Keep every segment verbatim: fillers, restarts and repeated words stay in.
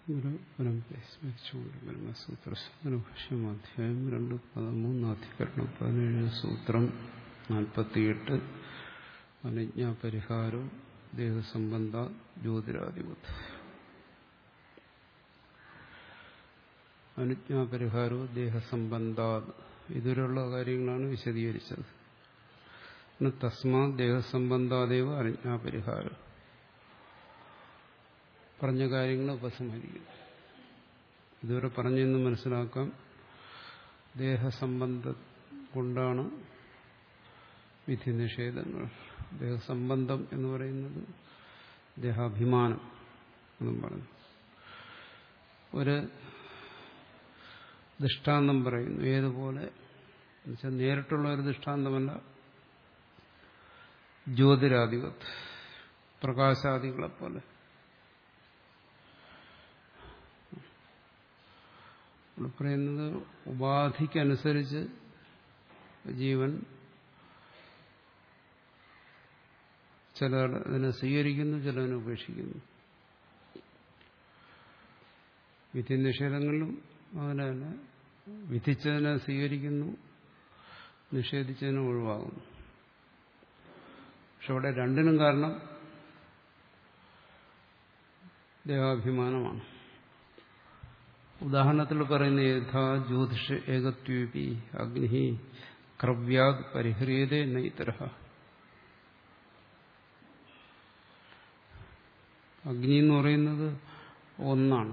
ഗുരു പരമ്പരയെ സ്മരിച്ചുകൊണ്ട് ബ്രഹ്മസൂത്ര ഭാഷ്യമധ്യായം രണ്ട് പതിമൂന്നാധികരണം പതിനേഴ് സൂത്രം നാൽപ്പത്തിയെട്ട് അനുജ്ഞാപരിഹാരോ ദേഹസംബന്ധ ജ്യോതിരാധിപത്. അനുജ്ഞാപരിഹാരോ ദേഹസംബന്ധ ഇതുവരെയുള്ള കാര്യങ്ങളാണ് വിശദീകരിച്ചത്. തസ്മാ ദേഹസംബന്ധാദേവ അനുജ്ഞാപരിഹാരം പറഞ്ഞ കാര്യങ്ങൾ ഉപസംഹരിക്കും. ഇതുവരെ പറഞ്ഞെന്ന് മനസ്സിലാക്കാം. ദേഹസംബന്ധം കൊണ്ടാണ് വിധി നിഷേധങ്ങൾ. ദേഹസംബന്ധം എന്ന് പറയുന്നത് ദേഹാഭിമാനം എന്നും പറഞ്ഞു. ഒരു ദൃഷ്ടാന്തം പറയുന്നു. ഏതുപോലെ എന്നുവെച്ചാൽ നേരിട്ടുള്ള ഒരു ദൃഷ്ടാന്തമല്ല, ജ്യോതിരാധിപത് പ്രകാശാദികളെപ്പോലെ. ഇവിടെ പറയുന്നത് ഉപാധിക്കനുസരിച്ച് ജീവൻ ചിലതിനെ സ്വീകരിക്കുന്നു, ചിലതിനെ ഉപേക്ഷിക്കുന്നു. വിധി നിഷേധങ്ങളിലും അങ്ങനെ തന്നെ വിധിച്ചതിനെ സ്വീകരിക്കുന്നു, നിഷേധിച്ചതിനെ ഒഴിവാകുന്നു. പക്ഷെ അവിടെ രണ്ടിനും കാരണം ദേഹാഭിമാനമാണ്. ഉദാഹരണത്തിൽ പറയുന്ന യഥാ ജ്യോതിഷ ഏകത്വപി അഗ്നി ക്രവ്യാത് പരിഹ്രിയതേ നൈതരഃ. അഗ്നി എന്ന് പറയുന്നത് ഒന്നാണ്.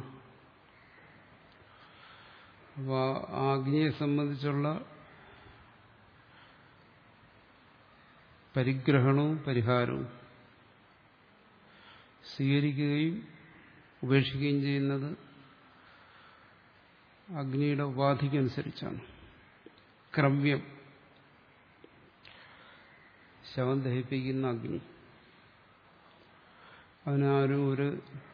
അപ്പോൾ ആ അഗ്നിയെ സംബന്ധിച്ചുള്ള പരിഗ്രഹണവും പരിഹാരവും സ്വീകരിക്കുകയും ഉപേക്ഷിക്കുകയും ചെയ്യുന്നത് അഗ്നിയുടെ ഉപാധിക്കനുസരിച്ചാണ്. ക്രവ്യം, ശവം ദഹിപ്പിക്കുന്ന അഗ്നി, അതിനാരും ഒരു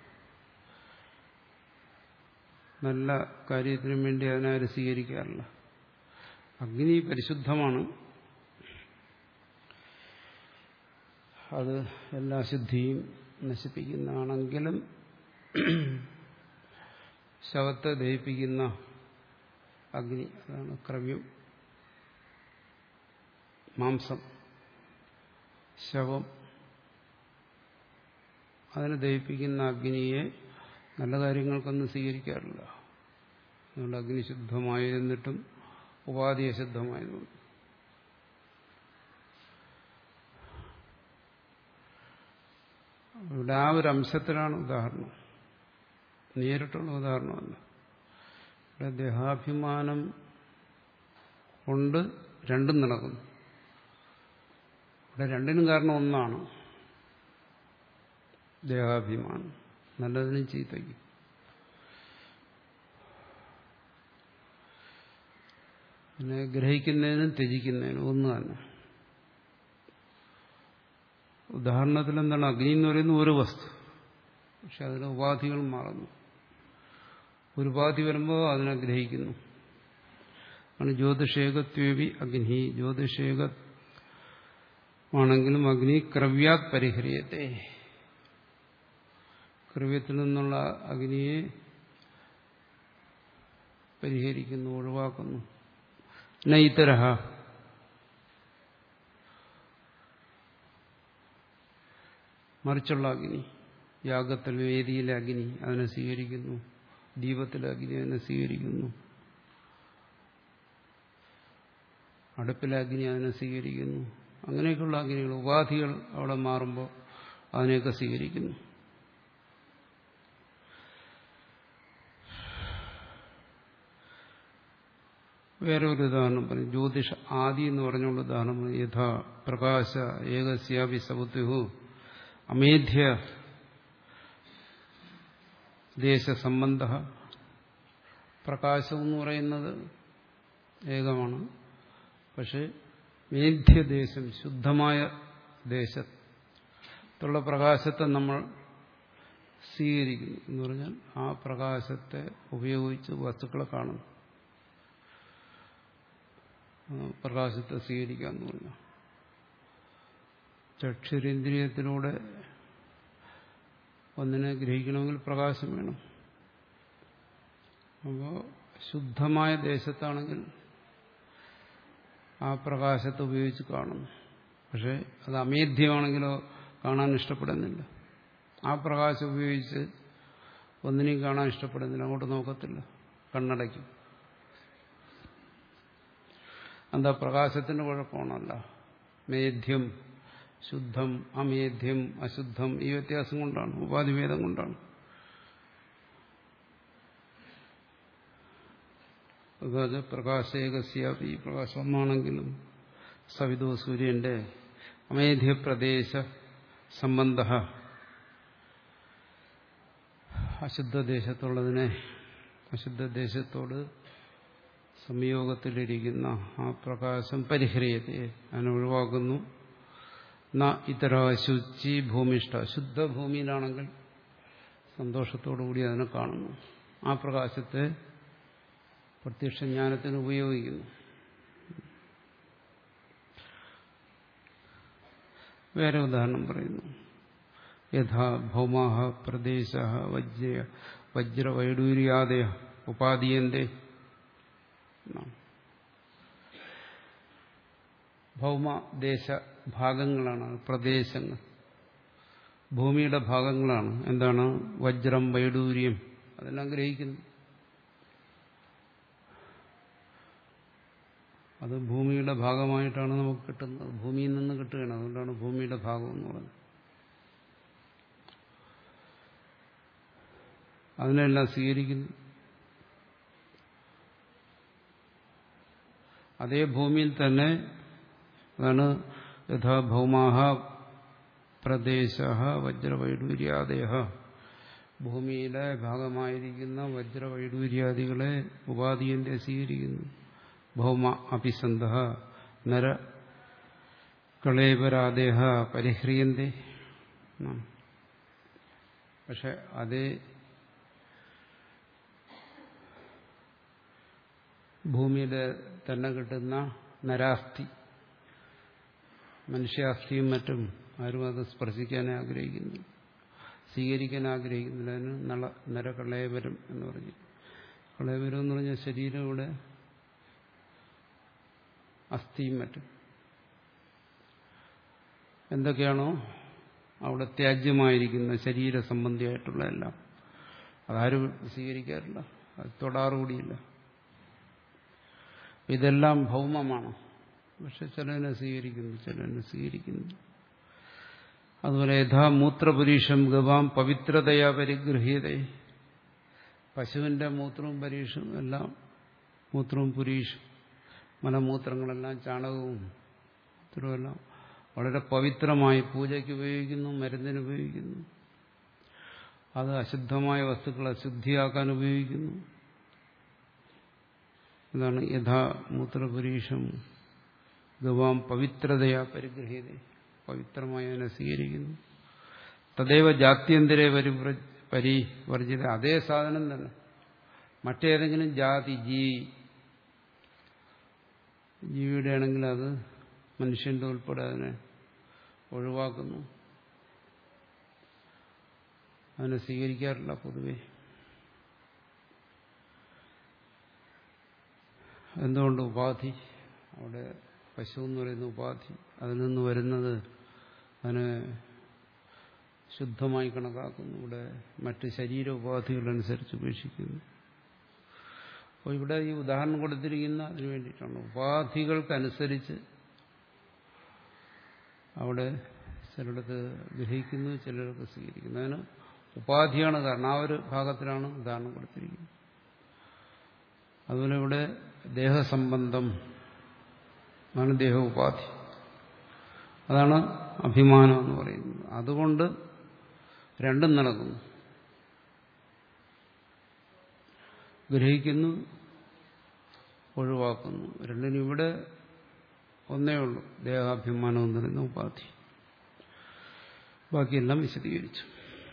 നല്ല കാര്യത്തിനും വേണ്ടി അതിനാരും സ്വീകരിക്കാറില്ല. അഗ്നി പരിശുദ്ധമാണ്, അത് എല്ലാ ശുദ്ധിയും നശിപ്പിക്കുന്നതാണെങ്കിലും ശവത്തെ ദഹിപ്പിക്കുന്ന അഗ്നി, അതാണ് ക്രവ്യം. മാംസം, ശവം, അതിനെ ദഹിപ്പിക്കുന്ന അഗ്നിയെ നല്ല കാര്യങ്ങൾക്കൊന്നും സ്വീകരിക്കാറില്ല. അതുകൊണ്ട് അഗ്നി ശുദ്ധമായിരുന്നിട്ടും ഉപാധി അശുദ്ധമായതുകൊണ്ട്. ഇവിടെ ആ ഒരു അംശത്തിലാണ് ഉദാഹരണം, നേരിട്ടുള്ള ഉദാഹരണമല്ല. ഇവിടെ ദേഹാഭിമാനം കൊണ്ട് രണ്ടും നടക്കുന്നു. ഇവിടെ രണ്ടിനും കാരണം ഒന്നാണ്, ദേഹാഭിമാനം. നല്ലതിനും ചീത്തയ്ക്കും. പിന്നെ ഗ്രഹിക്കുന്നതിനും ത്യജിക്കുന്നതിനും ഒന്ന് തന്നെ. ഉദാഹരണത്തിൽ എന്താണ്, അഗ്നി എന്ന് പറയുന്ന ഒരു വസ്തു, പക്ഷെ അതിന് ഉപാധികൾ മാറുന്നു. ഒരു ഉപാധി വരുമ്പോൾ അതിനെ ഗ്രഹിക്കുന്നു. ആണ് ജ്യോതിഷേകത്വേവി അഗ്നി. ജ്യോതിഷേകമാണെങ്കിലും അഗ്നി ക്രവ്യാത് പരിഹ്രിയത്തെ. ക്രവ്യത്തിൽ നിന്നുള്ള അഗ്നിയെ പരിഹരിക്കുന്നു, ഒഴിവാക്കുന്നു. നൈതരഃ, മറിച്ചുള്ള അഗ്നി, യാഗത്തിൽ വേദിയിലെ അഗ്നി അതിനെ സ്വീകരിക്കുന്നു, ദീപത്തിലെ അഗ്നി അതിനെ സ്വീകരിക്കുന്നു, അടുപ്പിലെ അഗ്നി അതിനെ സ്വീകരിക്കുന്നു. അങ്ങനെയൊക്കെയുള്ള അഗ്നികൾ, ഉപാധികൾ അവിടെ മാറുമ്പോൾ അതിനെയൊക്കെ സ്വീകരിക്കുന്നു. വേറെ ഒരു ഉദാഹരണം പറയും. ജ്യോതിഷ ആദി എന്ന് പറഞ്ഞുകൊണ്ട് ഉദാഹരണം പറയും. യഥാ പ്രകാശ ഏകസ്യാപി സപുത്യുഃ അമേധ്യ ദേശസംബന്ധ. പ്രകാശം എന്ന് പറയുന്നത് ഏകമാണ്, പക്ഷെ മേധ്യദേശം, ശുദ്ധമായ ദേശത്തുള്ള പ്രകാശത്തെ നമ്മൾ സ്വീകരിക്കുന്നു. എന്ന് പറഞ്ഞാൽ ആ പ്രകാശത്തെ ഉപയോഗിച്ച് വസ്തുക്കളെ കാണുന്നു. പ്രകാശത്തെ സ്വീകരിക്കാന്ന് പറഞ്ഞു. ചക്ഷുരേന്ദ്രിയത്തിലൂടെ ഒന്നിനെ ഗ്രഹിക്കണമെങ്കിൽ പ്രകാശം വേണം. അപ്പോൾ ശുദ്ധമായ ദേശത്താണെങ്കിൽ ആ പ്രകാശത്തെ ഉപയോഗിച്ച് കാണുന്നു. പക്ഷെ അത് അമേധ്യമാണെങ്കിലോ കാണാൻ ഇഷ്ടപ്പെടുന്നില്ല. ആ പ്രകാശം ഉപയോഗിച്ച് ഒന്നിനെയും കാണാൻ ഇഷ്ടപ്പെടുന്നില്ല, അങ്ങോട്ട് നോക്കത്തില്ല, കണ്ണടയ്ക്കും. എന്താ പ്രകാശത്തിന്റെ കുഴപ്പമാണല്ല. മേധ്യം, ശുദ്ധം, അമേധ്യം, അശുദ്ധം, ഈ വ്യത്യാസം കൊണ്ടാണ്, ഉപാധിഭേദം കൊണ്ടാണ്. അതായത് പ്രകാശേകസ്യാപി, ഈ പ്രകാശം ഒന്നാണെങ്കിലും സവിതോ സൂര്യന്റെ അമേധ്യപ്രദേശ സംബന്ധ, അശുദ്ധദേശത്തുള്ളതിനെ അശുദ്ധദേശത്തോട് സംയോഗത്തിലിരിക്കുന്ന ആ പ്രകാശം പരിഹരിയത്തെ, അതിനെ ഒഴിവാക്കുന്നു. ന ഇതര ശുചി ഭൂമിഷ്ഠ, ശുദ്ധഭൂമിയിലാണെങ്കിൽ സന്തോഷത്തോടുകൂടി അതിനെ കാണുന്നു. ആ പ്രകാശത്തെ പ്രത്യക്ഷ ജ്ഞാനത്തിന് ഉപയോഗിക്കുന്നു. വേറെ ഉദാഹരണം പറയുന്നു. യഥാ ഭൗമാഹ പ്രദേശ വജ്ര വജ്രവൈഡൂര്യാദയ ഉപാദീയന്തേ. ഭൗമദേശ ഭാഗങ്ങളാണ്, പ്രദേശങ്ങൾ, ഭൂമിയുടെ ഭാഗങ്ങളാണ്. എന്താണ്? വജ്രം, വൈഡൂര്യം, അതെല്ലാം ഗ്രഹിക്കുന്നു. അത് ഭൂമിയുടെ ഭാഗമായിട്ടാണ് നമുക്ക് കിട്ടുന്നത്, ഭൂമിയിൽ നിന്ന് കിട്ടുകയാണ്. അതുകൊണ്ടാണ് ഭൂമിയുടെ ഭാഗം എന്ന് പറയുന്നത്. അതിനെല്ലാം സ്വീകരിക്കുന്നു. അതേ ഭൂമിയിൽ തന്നെ അതാണ് യഥാ ഭൗമാഹ പ്രദേശ വജ്രവൈഡൂര്യാദയ, ഭൂമിയിലെ ഭാഗമായിരിക്കുന്ന വജ്രവൈഡൂര്യാദികളെ ഉപാദീയന്റെ സ്വീകരിക്കുന്നു. ഭൗമ അഭിസന്ധ നര കളേബരാദേഹ പരിഹ്രിയന്തേ. പക്ഷെ അതേ ഭൂമിയിലെ തന്നെ കിട്ടുന്ന നരാസ്ഥി, മനുഷ്യാസ്ഥിയും മറ്റും ആരും അത് സ്പർശിക്കാനേ ആഗ്രഹിക്കുന്നു, സ്വീകരിക്കാൻ ആഗ്രഹിക്കുന്നില്ല. അതിന് നള നരകളേവരം എന്ന് പറഞ്ഞു. കളേവരം എന്ന് പറഞ്ഞാൽ ശരീരം, ഇവിടെ അസ്ഥിയും മറ്റും എന്തൊക്കെയാണോ അവിടെ ത്യാജ്യമായിരിക്കുന്ന ശരീര സംബന്ധിയായിട്ടുള്ള എല്ലാം അതാരും സ്വീകരിക്കാറില്ല, അത് തൊടാറുകൂടിയില്ല. ഇതെല്ലാം ഭൗമമാണ്. പക്ഷെ ചിലതിനെ സ്വീകരിക്കുന്നു, ചിലതിനെ സ്വീകരിക്കുന്നു. അതുപോലെ യഥാ മൂത്രപുരീഷം ഗവാം പവിത്രതയാ പരിഗൃഹ്യത, പശുവിന്റെ മൂത്രവും പരീക്ഷവും എല്ലാം, മൂത്രവും പുരീഷും മലമൂത്രങ്ങളെല്ലാം ചാണകവും മൂത്രവുമെല്ലാം വളരെ പവിത്രമായി പൂജയ്ക്ക് ഉപയോഗിക്കുന്നു, മരുന്നിന് ഉപയോഗിക്കുന്നു. അത് അശുദ്ധമായ വസ്തുക്കളെ ശുദ്ധിയാക്കാൻ ഉപയോഗിക്കുന്നു. ഇതാണ് യഥാ മൂത്രപുരീഷം ഗവാം പവിത്രതയാ പരിഗ്രഹീത, പവിത്രമായി അതിനെ സ്വീകരിക്കുന്നു. തദൈവ ജാത്യന്തരെ പരിവർജിത, അതേ സാധനം തന്നെ മറ്റേതെങ്കിലും ജാതി ജീവി ജീവിയുടെ ആണെങ്കിൽ അത് മനുഷ്യന്റെ ഉൾപ്പെടെ അതിനെ ഒഴിവാക്കുന്നു, അതിനെ സ്വീകരിക്കാറില്ല പൊതുവെ. എന്തുകൊണ്ട്? ഉപാധി. അവിടെ പശു എന്ന് പറയുന്ന ഉപാധി, അതിൽ നിന്ന് വരുന്നത് അതിനെ ശുദ്ധമായി കണക്കാക്കുന്നു. ഇവിടെ മറ്റ് ശരീര ഉപാധികളനുസരിച്ച് ഉപേക്ഷിക്കുന്നു. അപ്പോൾ ഇവിടെ ഈ ഉദാഹരണം കൊടുത്തിരിക്കുന്ന അതിനു വേണ്ടിയിട്ടാണ്. ഉപാധികൾക്കനുസരിച്ച് അവിടെ ചിലയിടത്ത് ഗ്രഹിക്കുന്നു, ചിലയിടത്ത് സ്വീകരിക്കുന്നു. അതിന് ഉപാധിയാണ് കാരണം. ആ ഒരു ഭാഗത്തിലാണ് ഉദാഹരണം കൊടുത്തിരിക്കുന്നത്. അതുപോലെ ഇവിടെ ദേഹസംബന്ധം ആണ് ദേഹ ഉപാധി, അതാണ് അഭിമാനം എന്ന് പറയുന്നത്. അതുകൊണ്ട് രണ്ടും നടക്കുന്നു, ഗ്രഹിക്കുന്നു, ഒഴിവാക്കുന്നു. രണ്ടിനും ഇവിടെ ഒന്നേ ഉള്ളൂ, ദേഹാഭിമാനം എന്ന് പറയുന്ന ഉപാധി. ബാക്കിയെല്ലാം വിശദീകരിച്ചു.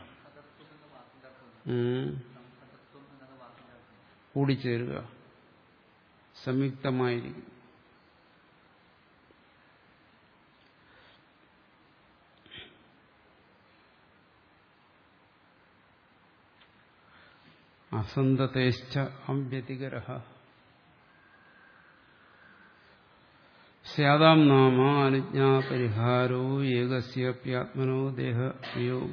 കൂടിച്ചേരുക, സംയുക്തമായിരിക്കും. അസന്തതേശ്ച അവ്യതികരഃ സ്യാദാം നാമ അനുജ്ഞാപരിഹാരോ ഏകസ്യാപ്യാത്മനോ ദേഹയോഗ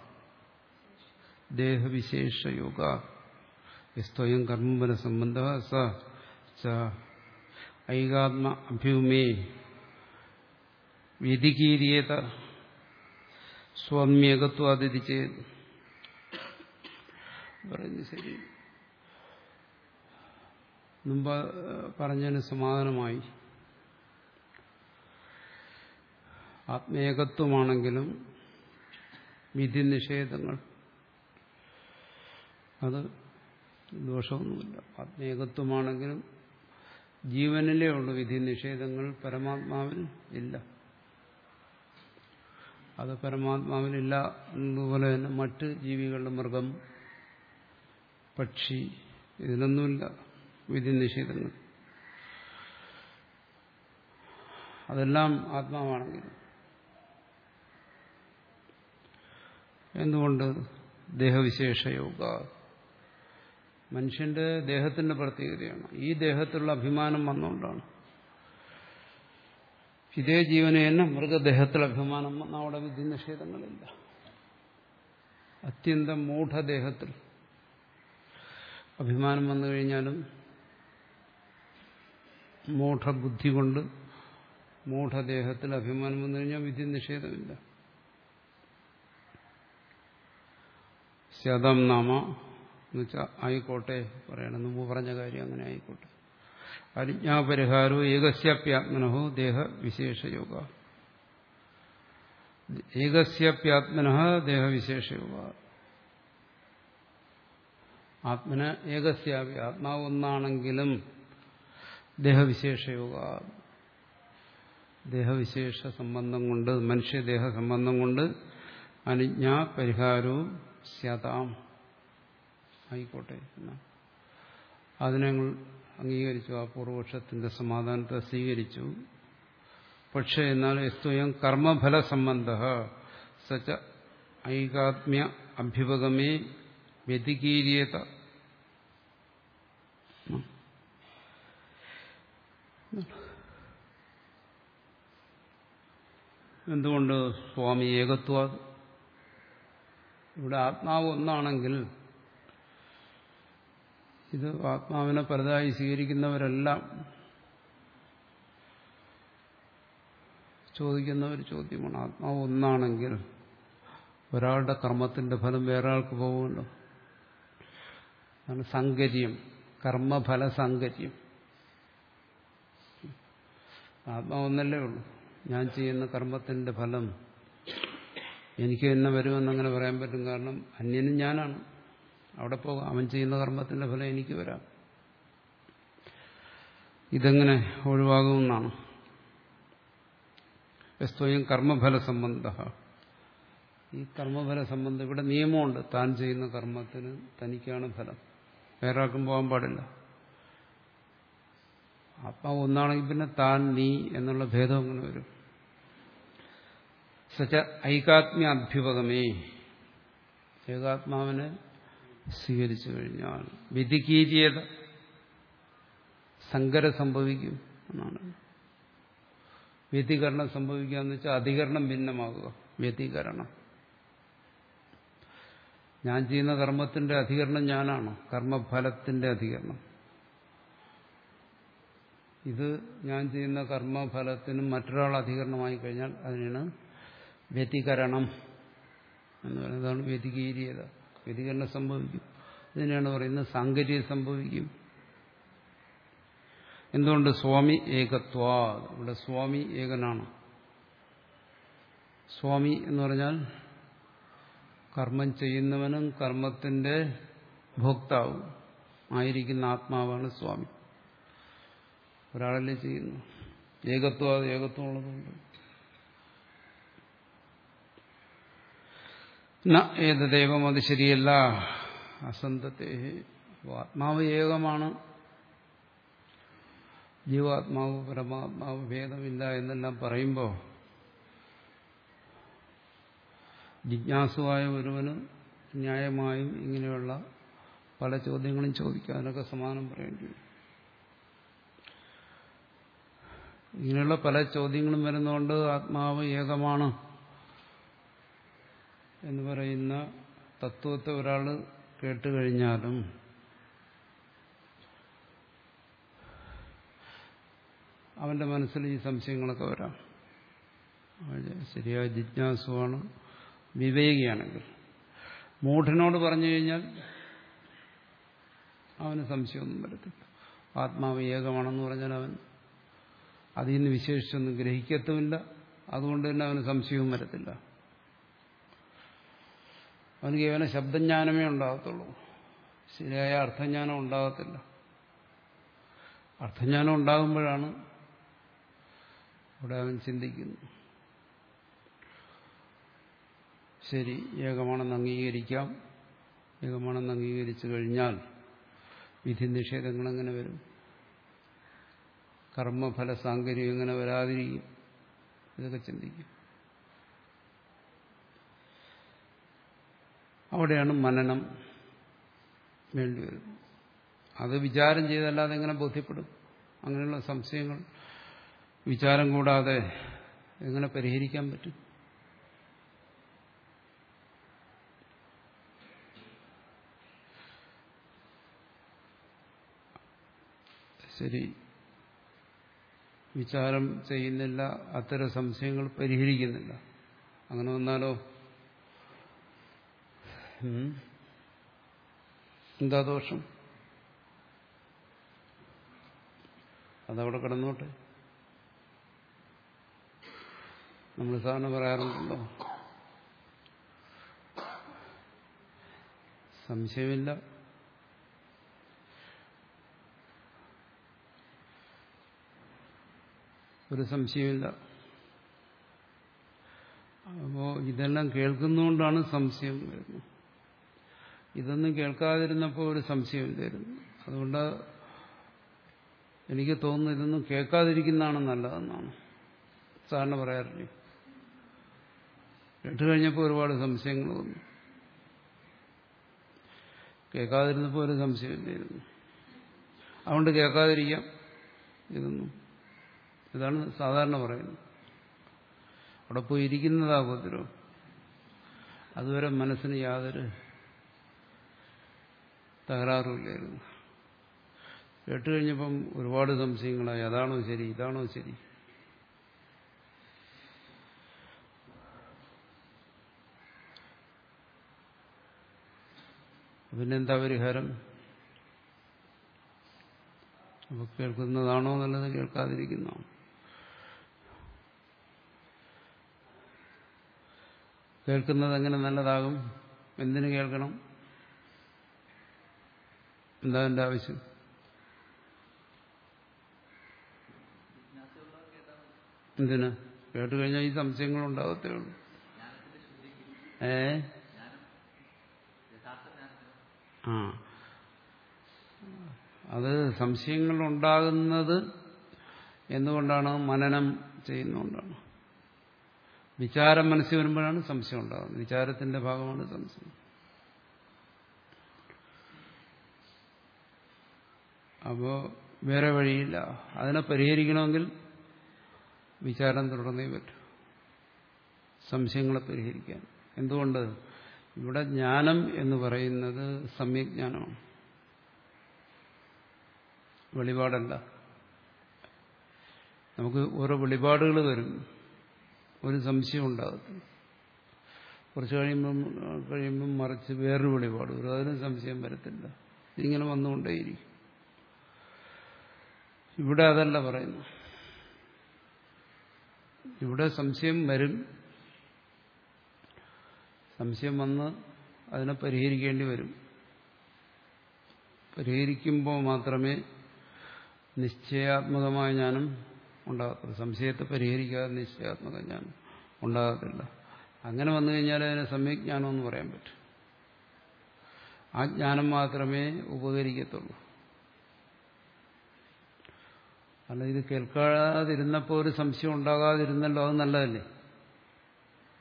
ദേഹവിശേഷയോഗ യസ്ത്വയം കർമ്മഫല സംബന്ധ സ ച ഐകാത്മ അഭ്യുമേ വ്യതികീര്യേത സ്വാമ്യേകത്വാദിതി ചേത്. പറയുന്നത് ശരി. മുമ്പ് പറഞ്ഞതിന് സമാധാനമായി. ആത്മേകത്വമാണെങ്കിലും വിധി നിഷേധങ്ങൾ അത് ദോഷമൊന്നുമില്ല. ആത്മേകത്വമാണെങ്കിലും ജീവനിലേ ഉള്ളൂ വിധി നിഷേധങ്ങൾ, പരമാത്മാവിൽ ഇല്ല. അത് പരമാത്മാവിലില്ല എന്നതുപോലെ തന്നെ മറ്റ് ജീവികളുടെ മൃഗം, പക്ഷി ഇതിനൊന്നുമില്ല വിധി നിഷേധങ്ങൾ. അതെല്ലാം ആത്മാവാണെങ്കിൽ എന്തുകൊണ്ട് ദേഹവിശേഷയോഗ മനുഷ്യന്റെ ദേഹത്തിന്റെ പ്രത്യേകതയാണ്. ഈ ദേഹത്തിലുള്ള അഭിമാനം വന്നുകൊണ്ടാണ്. ഇതേ ജീവനെ തന്നെ മൃഗദേഹത്തിൽ അഭിമാനം വന്ന അവിടെ വിധി നിഷേധങ്ങളില്ല. അത്യന്തം മൂഢദേഹത്തിൽ അഭിമാനം വന്നു കഴിഞ്ഞാലും മൂഢബുദ്ധി കൊണ്ട് മൂഢദേഹത്തിൽ അഭിമാനം വന്നു കഴിഞ്ഞാൽ വിധി നിഷേധമില്ല. സ്യാദം നാമ എന്ന് വെച്ചാൽ ആയിക്കോട്ടെ പറയണം. മുമ്പ് പറഞ്ഞ കാര്യം അങ്ങനെ ആയിക്കോട്ടെ. അരിജ്ഞാപരിഹാരോ ഏകസ്യാപ്യാത്മനോ ദേഹവിശേഷയോഗ ഏകസ്യാപ്യാത്മന ദേഹവിശേഷയോഗ ആത്മന ഏകസ്യാപി ആത്മാവ് ഒന്നാണെങ്കിലും ദേഹവിശേഷയോഗ ദേഹവിശേഷ സംബന്ധം കൊണ്ട് മനുഷ്യദേഹ സംബന്ധം കൊണ്ട് അനുജ്ഞാ പരിഹാരവും സ്യാതാം ആയിക്കോട്ടെ. അതിനെ അംഗീകരിച്ചു. ആ പൂർവപക്ഷത്തിന്റെ സമാധാനത്തെ സ്വീകരിച്ചു. പക്ഷേ എന്നാൽ സ്വയം കർമ്മഫല സംബന്ധ സച്ച ഐകാത്മ്യ അഭ്യുപഗമേ വ്യതികീര്യേത. എന്തുകൊണ്ട് സ്വാമി ഏകത്വ ഇവിടെ ആത്മാവ് ഒന്നാണെങ്കിൽ ഇത് ആത്മാവിനെ പലതായി സ്വീകരിക്കുന്നവരെല്ലാം ചോദിക്കുന്ന ഒരു ചോദ്യമാണ്. ആത്മാവ് ഒന്നാണെങ്കിൽ ഒരാളുടെ കർമ്മത്തിന്റെ ഫലം വേറെ ആൾക്ക് പോകുമല്ലോ. അതാണ് സാങ്കര്യം, കർമ്മഫല സാങ്കര്യം. ആത്മാവ് ഒന്നല്ലേ ഉള്ളൂ. ഞാൻ ചെയ്യുന്ന കർമ്മത്തിന്റെ ഫലം എനിക്ക് തന്നെ വരുമെന്നങ്ങനെ പറയാൻ പറ്റും. കാരണം അന്യനും ഞാനാണ്. അവിടെ പോകാം. അവൻ ചെയ്യുന്ന കർമ്മത്തിന്റെ ഫലം എനിക്ക് വരാം. ഇതെങ്ങനെ ഒഴിവാകുമെന്നാണ്. സ്വയം കർമ്മഫല സംബന്ധ. ഈ കർമ്മഫല സംബന്ധം ഇവിടെ നിയമമുണ്ട്. താൻ ചെയ്യുന്ന കർമ്മത്തിന് തനിക്കാണ് ഫലം, വേറെ ആർക്കും പോകാൻ പാടില്ല. ആത്മാവ് ഒന്നാണെങ്കിൽ പിന്നെ താൻ നീ എന്നുള്ള ഭേദം അങ്ങനെ വരും. സച്ച ഐകാത്മ്യ അഭ്യുപഗമേ ഏകാത്മാവിനെ സ്വീകരിച്ചു കഴിഞ്ഞാൽ വ്യതികീര്യത സങ്കരം സംഭവിക്കും എന്നാണ്. വ്യതികരണം സംഭവിക്കുക എന്ന് വെച്ചാൽ അധികരണം ഭിന്നമാകുക. വ്യതികരണം, ഞാൻ ചെയ്യുന്ന കർമ്മത്തിന്റെ അധികരണം ഞാനാണ്, കർമ്മഫലത്തിന്റെ അധികരണം. ഇത് ഞാൻ ചെയ്യുന്ന കർമ്മഫലത്തിനും മറ്റൊരാൾ അധികരണമായി കഴിഞ്ഞാൽ അതിനാണ് വ്യതികരണം എന്ന് പറയുന്നതാണ്. വ്യതികീര്യത, വ്യതികരണം സംഭവിക്കും. ഇതിനെയാണ് പറയുന്നത് സാങ്കര്യം സംഭവിക്കും. എന്തുകൊണ്ട്? സ്വാമി ഏകത്വാ. ഇവിടെ സ്വാമി ഏകനാണ്. സ്വാമി എന്ന് പറഞ്ഞാൽ കർമ്മം ചെയ്യുന്നവനും കർമ്മത്തിന്റെ ഭോക്താവും ആയിരിക്കുന്ന ആത്മാവാണ് സ്വാമി. ഒരാളല്ലേ ചെയ്യുന്നു. ഏകത്വം അത് ഏകത്വം ഉള്ളതുകൊണ്ട് ഏതദൈവം അത് ശരിയല്ല. അസന്തത്തെ. ആത്മാവ് ഏകമാണ്, ജീവാത്മാവ് പരമാത്മാവ് ഭേദമില്ല എന്നെല്ലാം പറയുമ്പോൾ ജിജ്ഞാസുവായ ഒരുവന് ന്യായമായും ഇങ്ങനെയുള്ള പല ചോദ്യങ്ങളും ചോദിക്കാം, അതിനൊക്കെ സമാധാനം പറയേണ്ടി വരും. ഇങ്ങനെയുള്ള പല ചോദ്യങ്ങളും വരുന്നതുകൊണ്ട് ആത്മാവ് ഏകമാണ് എന്ന് പറയുന്ന തത്വത്തെ ഒരാൾ കേട്ടുകഴിഞ്ഞാലും അവന്റെ മനസ്സിൽ ഈ സംശയങ്ങളൊക്കെ വരാം. ശരിയായ ജിജ്ഞാസുവാണ്, വിവേകിയാണെങ്കിൽ. മൂഢനോട് പറഞ്ഞു കഴിഞ്ഞാൽ അവന് സംശയമൊന്നും വരത്തില്ല. ആത്മാവ് ഏകമാണെന്ന് പറഞ്ഞാൽ അവൻ അതിൽ നിന്ന് വിശേഷിച്ചൊന്നും ഗ്രഹിക്കത്തുമില്ല. അതുകൊണ്ട് തന്നെ അവന് സംശയവും വരത്തില്ല. അവന് കേവലം ശബ്ദജ്ഞാനമേ ഉണ്ടാകത്തുള്ളൂ, ശരിയായ അർത്ഥജ്ഞാനം ഉണ്ടാകത്തില്ല. അർത്ഥജ്ഞാനം ഉണ്ടാകുമ്പോഴാണ് അവിടെ അവൻ ചിന്തിക്കുന്നു, ശരി ഏകമാണെന്ന് അംഗീകരിക്കാം. ഏകമാണെന്ന് അംഗീകരിച്ചു കഴിഞ്ഞാൽ വിധി നിഷേധങ്ങൾ എങ്ങനെ വരും, കർമ്മഫല സാങ്കര്യം എങ്ങനെ വരാതിരിക്കും, ഇതൊക്കെ ചിന്തിക്കും. അവിടെയാണ് മനനം വേണ്ടിവരുന്നത്. അത് വിചാരം ചെയ്തല്ലാതെ എങ്ങനെ ബോധ്യപ്പെടും? അങ്ങനെയുള്ള സംശയങ്ങൾ വിചാരം കൂടാതെ എങ്ങനെ പരിഹരിക്കാൻ പറ്റും? ശരി, വിചാരം ചെയ്യുന്നില്ല, അത്തരം സംശയങ്ങൾ പരിഹരിക്കുന്നില്ല. അങ്ങനെ വന്നാലോ എന്താ ദോഷം? അതവിടെ കിടന്നോട്ടെ. നമ്മൾ സാധാരണ പറയാറുണ്ടല്ലോ, സംശയമില്ല, ഒരു സംശയമില്ല. അപ്പോൾ ഇതെല്ലാം കേൾക്കുന്നതുകൊണ്ടാണ് സംശയം വരുന്നത്. ഇതൊന്നും കേൾക്കാതിരുന്നപ്പോൾ ഒരു സംശയമില്ലായിരുന്നു. അതുകൊണ്ട് എനിക്ക് തോന്നുന്നു ഇതൊന്നും കേൾക്കാതിരിക്കുന്നതാണ് നല്ലതെന്നാണ് സാധാരണ പറയാറില്ലേ. കേട്ട് കഴിഞ്ഞപ്പോൾ ഒരുപാട് സംശയങ്ങൾ വന്നു, കേൾക്കാതിരുന്നപ്പോൾ ഒരു സംശയമില്ലായിരുന്നു. അതുകൊണ്ട് കേൾക്കാതിരിക്കാം ഇതൊന്നും. ഇതാണ് സാധാരണ പറയുന്നത്. അവിടെ പോയി ഇരിക്കുന്നതാകുമല്ലോ, അതുവരെ മനസ്സിന് യാതൊരു തകരാറുമില്ലായിരുന്നു. കേട്ടുകഴിഞ്ഞപ്പം ഒരുപാട് സംശയങ്ങളായി. അതാണോ ശരി, ഇതാണോ ശരി? പിന്നെന്താ പരിഹാരം? അപ്പൊ കേൾക്കുന്നതാണോ നല്ലത്, കേൾക്കാതിരിക്കുന്നോ? കേൾക്കുന്നത് എങ്ങനെ നല്ലതാകും? എന്തിനു കേൾക്കണം? എന്താ എന്റെ ആവശ്യം? എന്തിന്? കേട്ടുകഴിഞ്ഞാൽ ഈ സംശയങ്ങൾ ഉണ്ടാകത്തേ ഉള്ളൂ. ഏ ആ അത് സംശയങ്ങൾ ഉണ്ടാകുന്നത് എന്തുകൊണ്ടാണ്? മനനം ചെയ്യുന്നതുകൊണ്ടാണ്. വിചാരം മനസ്സിൽ വരുമ്പോഴാണ് സംശയം ഉണ്ടാകുന്നത്. വിചാരത്തിന്റെ ഭാഗമാണ് സംശയം. അപ്പോൾ വേറെ വഴിയില്ല. അതിനെ പരിഹരിക്കണമെങ്കിൽ വിചാരം തുടർന്നേ പറ്റൂ, സംശയങ്ങളെ പരിഹരിക്കാൻ. എന്തുകൊണ്ട്? ഇവിടെ ജ്ഞാനം എന്ന് പറയുന്നത് സമ്യജ്ഞാനമാണ്, വെളിപാടല്ല. നമുക്ക് ഓരോ വെളിപാടുകൾ വരും, ഒരു സംശയം ഉണ്ടാകത്തില്ല. കുറച്ച് കഴിയുമ്പം കഴിയുമ്പം മറിച്ച് വേറൊരു വെളിപാട് വരും, അതിനും സംശയം വരത്തില്ല. ഇങ്ങനെ വന്നുകൊണ്ടേയിരിക്കും. ഇവിടെ അതല്ല പറയുന്നു. ഇവിടെ സംശയം വരും. സംശയം വന്ന് അതിനെ പരിഹരിക്കേണ്ടി വരും. പരിഹരിക്കുമ്പോൾ മാത്രമേ നിശ്ചയാത്മകമായ ജ്ഞാനം ഉണ്ടാകത്തുള്ളൂ. സംശയത്തെ പരിഹരിക്കാതെ നിശ്ചയാത്മക ജ്ഞാനം ഉണ്ടാകത്തില്ല. അങ്ങനെ വന്നു കഴിഞ്ഞാൽ അതിനെ സമ്യജ്ഞാനം എന്ന് പറയാൻ പറ്റും. ആ ജ്ഞാനം മാത്രമേ ഉപകരിക്കത്തുള്ളൂ. അല്ല, ഇത് കേൾക്കാതിരുന്നപ്പോൾ ഒരു സംശയം ഉണ്ടാകാതിരുന്നല്ലോ, അത് നല്ലതല്ലേ?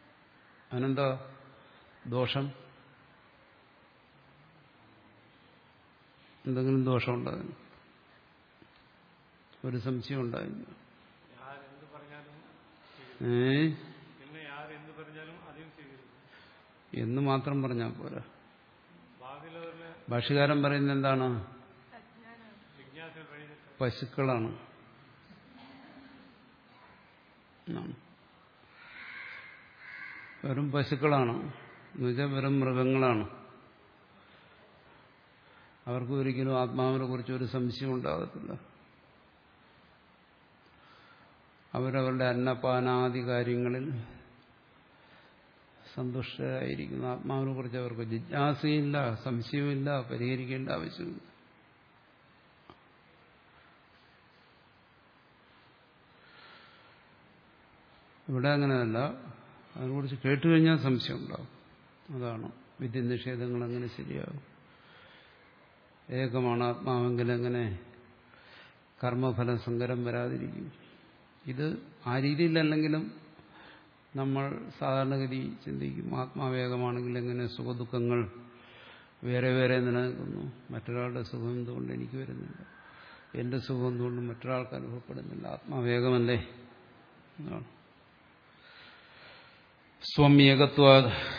അതിനെന്താ ദോഷം? എന്തെങ്കിലും ദോഷം ഉണ്ടായിരുന്നു? ഒരു സംശയം ഉണ്ടായില്ല. ഏ എന്ന് മാത്രം പറഞ്ഞാൽ പോരാ. ഭാഷ്യകാരൻ പറയുന്നത് എന്താണ്? പശുക്കളാണ്. വെറും പശുക്കളാണ് എന്നുവെച്ചാൽ വെറും മൃഗങ്ങളാണ്. അവർക്ക് ഒരിക്കലും ആത്മാവിനെ കുറിച്ച് ഒരു സംശയം ഉണ്ടാകത്തില്ല. അവരവരുടെ അന്നപാനാദി കാര്യങ്ങളിൽ സന്തുഷ്ടരായിരിക്കുന്നു. ആത്മാവിനെ കുറിച്ച് അവർക്ക് ജിജ്ഞാസയില്ല, സംശയമില്ല, പരിഹരിക്കേണ്ട ആവശ്യമില്ല. ഇവിടെ അങ്ങനെയല്ല. അതിനെക്കുറിച്ച് കേട്ടുകഴിഞ്ഞാൽ സംശയം ഉണ്ടാവും. അതാണ് വിധി നിഷേധങ്ങൾ അങ്ങനെ ശരിയാകും. ഏകമാണ് ആത്മാവെങ്കിൽ എങ്ങനെ കർമ്മഫലം സങ്കരം വരാതിരിക്കും? ഇത് ആ രീതിയിലല്ലെങ്കിലും നമ്മൾ സാധാരണഗതി ചിന്തിക്കും, ആത്മാവേകമാണെങ്കിൽ എങ്ങനെ സുഖദുഃഖങ്ങൾ വേറെ വേറെ നിലനിൽക്കുന്നു? മറ്റൊരാളുടെ സുഖം എന്തുകൊണ്ട് എനിക്ക് വരുന്നില്ല? എന്റെ സുഖം എന്തുകൊണ്ട് മറ്റൊരാൾക്ക് അനുഭവപ്പെടുന്നില്ല? ആത്മാവേകമല്ലേ? സ്വമ്യേകത്വാ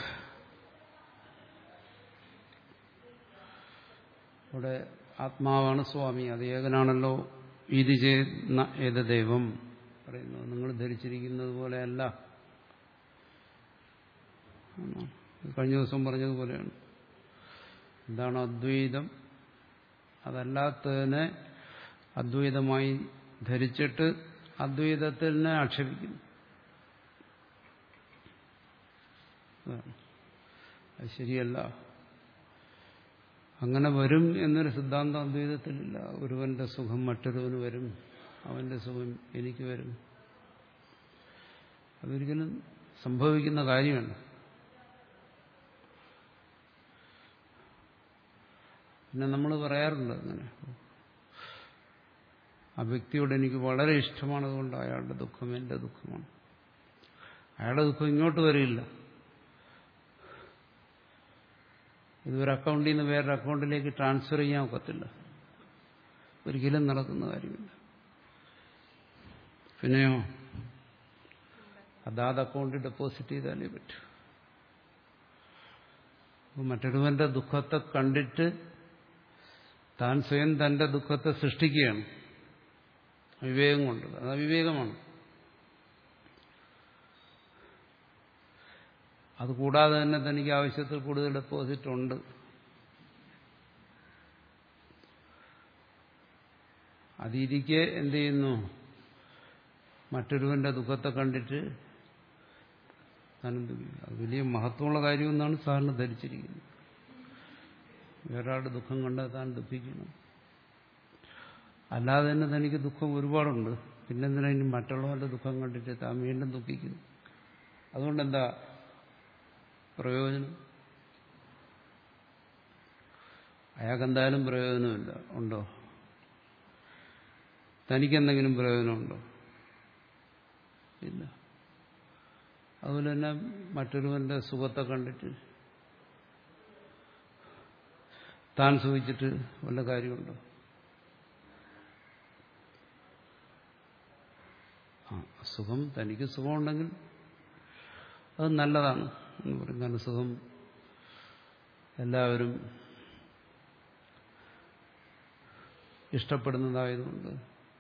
ഇവിടെ ആത്മാവാണ് സ്വാമി, അത് ഏകനാണല്ലോ. ഇത് ചെയ്യുന്ന ഏത് ദൈവം പറയുന്നു, നിങ്ങൾ ധരിച്ചിരിക്കുന്നത് പോലെയല്ല. കഴിഞ്ഞ ദിവസം പറഞ്ഞതുപോലെയാണ്. എന്താണ് അദ്വൈതം? അതല്ലാത്തതിനെ അദ്വൈതമായി ധരിച്ചിട്ട് അദ്വൈതത്തിനെ ആക്ഷേപിക്കുന്നു. അത് ശരിയല്ല. അങ്ങനെ വരും എന്നൊരു സിദ്ധാന്തം അദ്വൈതത്തിലില്ല. ഒരുവന്റെ സുഖം മറ്റൊരുവന് വരും, അവന്റെ സുഖം എനിക്ക് വരും. അതൊരിക്കലും സംഭവിക്കുന്ന കാര്യമല്ല. പിന്നെ നമ്മൾ പറയാറുണ്ട് അങ്ങനെ, ആ വ്യക്തിയോട് എനിക്ക് വളരെ ഇഷ്ടമാണ്, അതുകൊണ്ട് അയാളുടെ ദുഃഖം എന്റെ ദുഃഖമാണ്. അയാളുടെ ദുഃഖം ഇങ്ങോട്ട് വരില്ല. ഇതൊരു അക്കൗണ്ടിൽ നിന്ന് വേറൊരു അക്കൗണ്ടിലേക്ക് ട്രാൻസ്ഫർ ചെയ്യാൻ ഒക്കത്തില്ല. ഒരിക്കലും നടക്കുന്ന കാര്യമില്ല. പിന്നെയോ അതാത് അക്കൗണ്ടിൽ ഡെപ്പോസിറ്റ് ചെയ്താലേ പറ്റൂ. മറ്റൊരുവന്റെ ദുഃഖത്തെ കണ്ടിട്ട് താൻ സ്വയം തന്റെ ദുഃഖത്തെ സൃഷ്ടിക്കുകയാണ് വിവേകം കൊണ്ട്. അത് അവിവേകമാണ്. അതുകൂടാതെ തന്നെ തനിക്ക് ആവശ്യത്തിൽ കൂടുതൽ ഡെപ്പോസിറ്റ് ഉണ്ട്. അതിരിക്കെ എന്ത് ചെയ്യുന്നു? മറ്റൊരുവന്റെ ദുഃഖത്തെ കണ്ടിട്ട് താനെന്ത് ചെയ്യും? അത് വലിയ മഹത്വമുള്ള കാര്യമെന്നാണ് സാറിന് ധരിച്ചിരിക്കുന്നത്. വേറൊരാളുടെ ദുഃഖം കണ്ടാൽ താൻ ദുഃഖിക്കണം. അല്ലാതെ തന്നെ തനിക്ക് ദുഃഖം ഒരുപാടുണ്ട്. പിന്നെന്തിനാ ഇനി മറ്റുള്ളവരുടെ ദുഃഖം കണ്ടിട്ട് താൻ വീണ്ടും ദുഃഖിക്കുന്നു? അതുകൊണ്ടെന്താ പ്രയോജനം? അയാൾക്കെന്തായാലും പ്രയോജനമില്ല. ഉണ്ടോ? തനിക്കെന്തെങ്കിലും പ്രയോജനമുണ്ടോ? ഇല്ല. അതുപോലെ തന്നെ മറ്റൊരുവന്റെ സുഖത്തെ കണ്ടിട്ട് താൻ സുഖിച്ചിട്ട് വല്ല കാര്യമുണ്ടോ? ആ സുഖം, തനിക്ക് സുഖമുണ്ടെങ്കിൽ അത് നല്ലതാണ് എന്ന് പറയും. കാരണം സുഖം എല്ലാവരും ഇഷ്ടപ്പെടുന്നതായതുകൊണ്ട്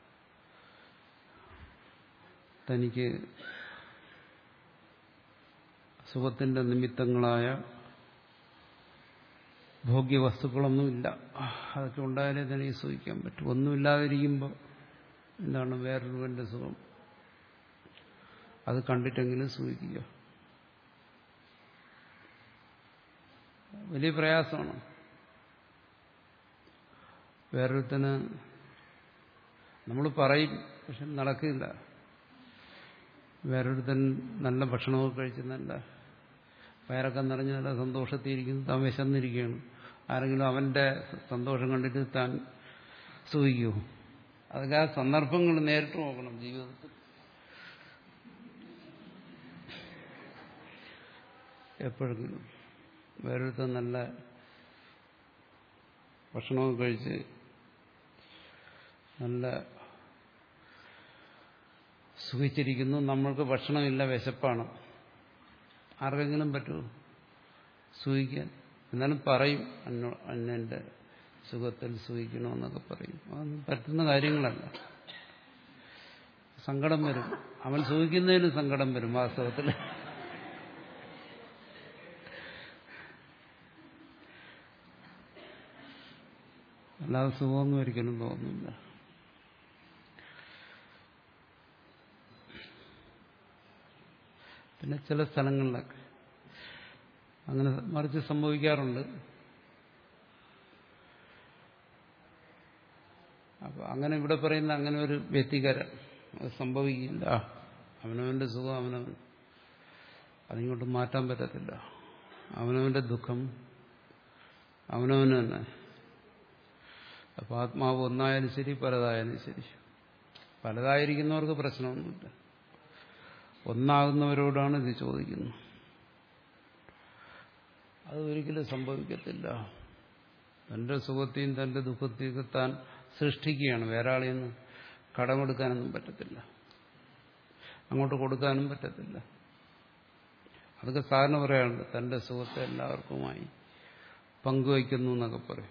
തനിക്ക് സുഖത്തിന്റെ നിമിത്തങ്ങളായ ഭോഗ്യവസ്തുക്കളൊന്നുമില്ല. അതൊക്കെ ഉണ്ടായാലേ തനിക്ക് സുഖിക്കാൻ പറ്റും. ഒന്നുമില്ലാതിരിക്കുമ്പോൾ എന്താണ് വേറൊരുവന്റെ സുഖം? അത് കണ്ടിട്ടെങ്കിലും സുഖിക്കുക. വലിയ പ്രയാസമാണ്. വേറൊരുത്തന് നമ്മൾ പറയും, പക്ഷെ നടക്കില്ല. വേറൊരുത്തൻ നല്ല ഭക്ഷണമൊക്കെ കഴിച്ച് നല്ല വയറൊക്കെ നിറഞ്ഞ് നല്ല സന്തോഷത്തിയിരിക്കുന്നു, താൻ വിശന്നിരിക്കുകയാണ്. ആരെങ്കിലും അവന്റെ സന്തോഷം കണ്ടിട്ട് താൻ സുഖിക്കുമോ? അതൊക്കെ ആ സന്ദർഭങ്ങൾ നേരിട്ട് നോക്കണം ജീവിതത്തിൽ. എപ്പോഴെങ്കിലും വേറൊരുത്തൻ നല്ല ഭക്ഷണമൊക്കെ കഴിച്ച് നല്ല സുഖിച്ചിരിക്കുന്നു, നമ്മൾക്ക് ഭക്ഷണമില്ല, വിശപ്പാണ്. ആർക്കെങ്കിലും പറ്റുമോ സുഖിക്കാൻ? എന്നാലും പറയും അന്നോ അന്നെൻ്റെ സുഖത്തിൽ സുഖിക്കണമെന്നൊക്കെ പറയും. അതൊന്നും പറ്റുന്ന കാര്യങ്ങളല്ല. സങ്കടം വരും. അവൻ സുഖിക്കുന്നതിന് സങ്കടം വരും വാസ്തവത്തിൽ. അല്ലാതെ സുഖമൊന്നും ഒരിക്കലും തോന്നുന്നില്ല. പിന്നെ ചില സ്ഥലങ്ങളിലൊക്കെ അങ്ങനെ മറിച്ച് സംഭവിക്കാറുണ്ട്. അപ്പൊ അങ്ങനെ ഇവിടെ പറയുന്ന അങ്ങനെ ഒരു വ്യക്തികരം അത് സംഭവിക്കില്ല. അവനവന്റെ സുഖം അവനവൻ, അതിങ്ങോട്ട് മാറ്റാൻ പറ്റത്തില്ല. അവനവന്റെ ദുഃഖം അവനവന് തന്നെ. അപ്പൊ ആത്മാവ് ഒന്നായാലും ശരി, പലതായാലും ശരി. പലതായിരിക്കുന്നവർക്ക് പ്രശ്നമൊന്നുമില്ല. ഒന്നാകുന്നവരോടാണ് ഇത് ചോദിക്കുന്നത്. അത് ഒരിക്കലും സംഭവിക്കത്തില്ല. തന്റെ സുഖത്തെയും തന്റെ ദുഃഖത്തെയൊക്കെ താൻ സൃഷ്ടിക്കുകയാണ്. വേറെ ആളെയിൽ നിന്ന് കടമെടുക്കാനൊന്നും പറ്റത്തില്ല, അങ്ങോട്ട് കൊടുക്കാനും പറ്റത്തില്ല. അതൊക്കെ സാധാരണ പറയാറുണ്ട്, തന്റെ സുഖത്തെ എല്ലാവർക്കുമായി പങ്കുവയ്ക്കുന്നു എന്നൊക്കെ പറയും.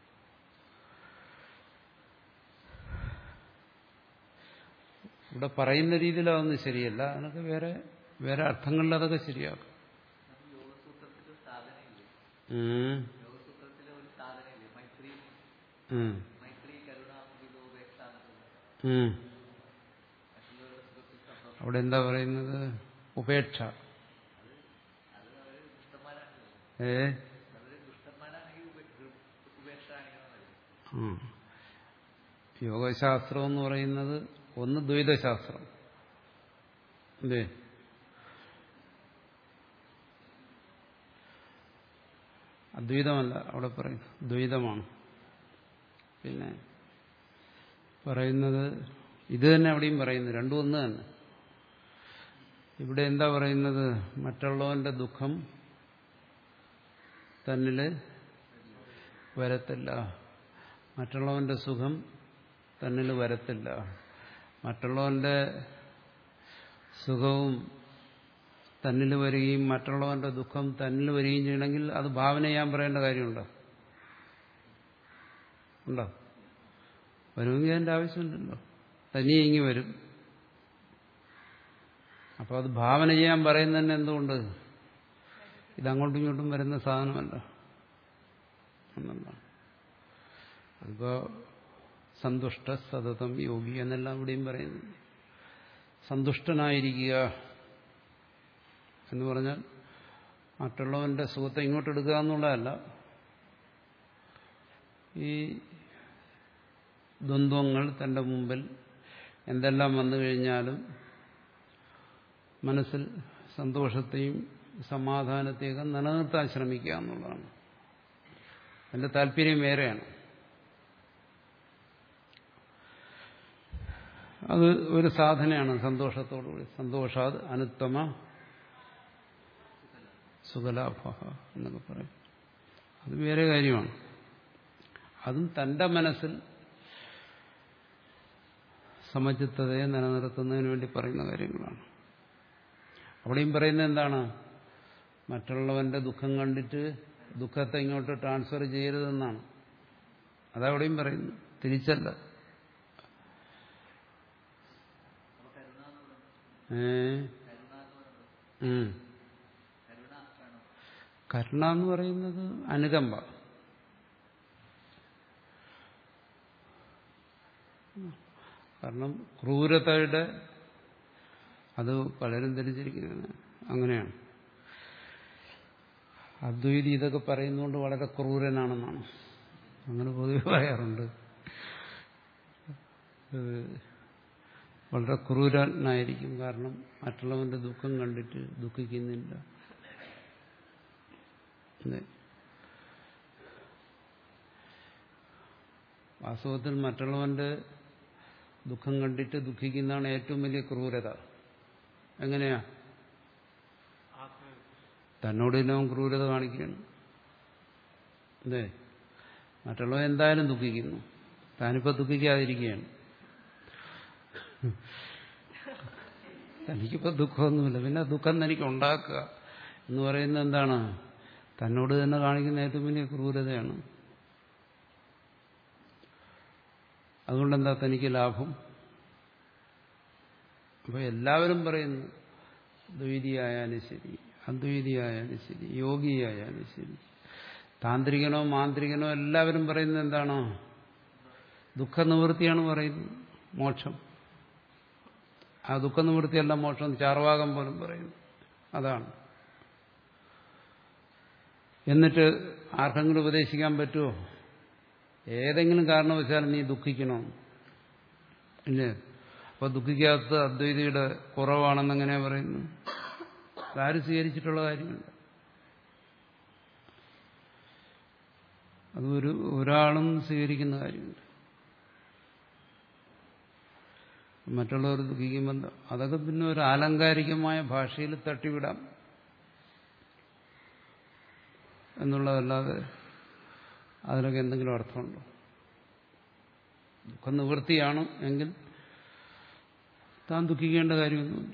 ഇവിടെ പറയുന്ന രീതിയിൽ അതൊന്നും ശരിയല്ല. അതിനൊക്കെ വേറെ വേറെ അർത്ഥങ്ങളിൽ അതൊക്കെ ശരിയാക്കും. അവിടെ എന്താ പറയുന്നത്? ഉപേക്ഷ. ഏ യോഗശാസ്ത്രം എന്ന് പറയുന്നത് ഒന്ന് ദ്വൈതശാസ്ത്രം അല്ലേ? അദ്വൈതമല്ല അവിടെ പറയും, ദ്വൈതമാണ്. പിന്നെ പറയുന്നത് ഇത് തന്നെ അവിടെയും പറയുന്നു, രണ്ടും ഒന്ന് തന്നെ. ഇവിടെ എന്താ പറയുന്നത്? മറ്റുള്ളവന്റെ ദുഃഖം തന്നിൽ വരത്തില്ല, മറ്റുള്ളവന്റെ സുഖം തന്നിൽ വരത്തില്ല. മറ്റുള്ളവന്റെ സുഖവും തന്നിൽ വരികയും മറ്റുള്ളവന്റെ ദുഃഖം തന്നിൽ വരികയും ചെയ്യണമെങ്കിൽ അത് ഭാവന ചെയ്യാൻ പറയേണ്ട കാര്യമുണ്ടോ? ഉണ്ടോ? വരുമെങ്കിൽ അതിൻ്റെ ആവശ്യമില്ലല്ലോ, തനിയെ ഇങ്ങി വരും. അപ്പോൾ അത് ഭാവന ചെയ്യാൻ പറയുന്നത് തന്നെ എന്തുകൊണ്ട്? ഇതങ്ങോട്ടും ഇങ്ങോട്ടും വരുന്ന സാധനമല്ല എന്നുള്ളതാണ്. അതിപ്പോൾ സന്തുഷ്ട സതതം യോഗി എന്നെല്ലാം ഇവിടെയും പറയുന്നു. സന്തുഷ്ടനായിരിക്കുക എന്ന് പറഞ്ഞാൽ മറ്റുള്ളവന്റെ സുഖത്തെ ഇങ്ങോട്ട് എടുക്കുക എന്നുള്ളതല്ല. ഈ ദ്വന്ദ്വങ്ങൾ തന്റെ മുമ്പിൽ എന്തെല്ലാം വന്നു കഴിഞ്ഞാലും മനസ്സിൽ സന്തോഷത്തെയും സമാധാനത്തെയൊക്കെ നിലനിർത്താൻ ശ്രമിക്കുക എന്നുള്ളതാണ്. എന്റെ താല്പര്യം വേറെയാണ്. അത് ഒരു സാധനയാണ് സന്തോഷത്തോടുകൂടി. സന്തോഷാത് അനുത്തമ സുഖലാഭ എന്നൊക്കെ പറയും. അത് വേറെ കാര്യമാണ്. അതും തന്റെ മനസ്സിൽ സമചിത്തതയെ നിലനിർത്തുന്നതിന് വേണ്ടി പറയുന്ന കാര്യങ്ങളാണ്. അവിടെയും പറയുന്നത് എന്താണ്? മറ്റുള്ളവന്റെ ദുഃഖം കണ്ടിട്ട് ദുഃഖത്തെ ഇങ്ങോട്ട് ട്രാൻസ്ഫർ ചെയ്യരുതെന്നാണ്. അതവിടെയും പറയുന്നു, തിരിച്ചല്ല. ഏ കരുണ എന്ന് പറയുന്നത് അനുകമ്പ. കാരണം ക്രൂരതയുടെ അത് പലരും ധരിച്ചിരിക്കുന്നത് അങ്ങനെയാണ്. അദ്വൈതി ഇതൊക്കെ പറയുന്നതുകൊണ്ട് വളരെ ക്രൂരനാണെന്നാണ് അങ്ങനെ പൊതുവെ പറയാറുണ്ട്. വളരെ ക്രൂരനായിരിക്കും. കാരണം മറ്റുള്ളവന്റെ ദുഃഖം കണ്ടിട്ട് ദുഃഖിക്കുന്നില്ല. വാസ്തവത്തിൽ മറ്റുള്ളവന്റെ ദുഃഖം കണ്ടിട്ട് ദുഃഖിക്കുന്നതാണ് ഏറ്റവും വലിയ ക്രൂരത. എങ്ങനെയാ? തന്നോട് ഇല്ലവൻ ക്രൂരത കാണിക്കുകയാണ്. അല്ലേ? മറ്റുള്ളവർ എന്തായാലും ദുഃഖിക്കുന്നു, താനിപ്പോൾ ദുഃഖിക്കാതിരിക്കുകയാണ്. തനിക്കിപ്പോൾ ദുഃഖമൊന്നുമില്ല, പിന്നെ ദുഃഖം തനിക്ക് ഉണ്ടാക്കുക എന്ന് പറയുന്നത് എന്താണ്? തന്നോട് തന്നെ കാണിക്കുന്ന ഏറ്റവും വലിയ ക്രൂരതയാണ്. അതുകൊണ്ടെന്താ തനിക്ക് ലാഭം? അപ്പോൾ എല്ലാവരും പറയുന്നു, ദ്വൈതിയായാലും ശരി, അദ്വൈതിയായാലും ശരി, യോഗിയായാലും ശരി, താന്ത്രികനോ മാന്ത്രികനോ എല്ലാവരും പറയുന്നത് എന്താണോ? ദുഃഖനിവൃത്തിയാണ് പറയുന്നത്, മോക്ഷം. ആ ദുഃഖനിവൃത്തിയല്ല മോക്ഷം, ചാർവാകം പോലും പറയുന്നു അതാണ്. എന്നിട്ട് ആർക്കെങ്കിലും ഉപദേശിക്കാൻ പറ്റുമോ? ഏതെങ്കിലും കാരണവശാൽ നീ ദുഃഖിക്കണോ? ഇല്ലേ? അപ്പൊ ദുഃഖിക്കാത്ത അദ്വൈതിയുടെ കുറവാണെന്നെങ്ങനെ പറയുന്നു? ആരും സ്വീകരിച്ചിട്ടുള്ള കാര്യമില്ല. അത് ഒരു ഒരാളും സ്വീകരിക്കുന്ന കാര്യമില്ല. മറ്റുള്ളവർ ദുഃഖിക്കുമ്പോൾ അതൊക്കെ പിന്നെ ഒരു ആലങ്കാരികമായ ഭാഷയിൽ തട്ടിവിടാം എന്നുള്ളതല്ലാതെ അതിനൊക്കെ എന്തെങ്കിലും അർത്ഥമുണ്ടോ? ദുഃഖം നിവൃത്തിയാണ് എങ്കിൽ താൻ ദുഃഖിക്കേണ്ട കാര്യമൊന്നുമില്ല.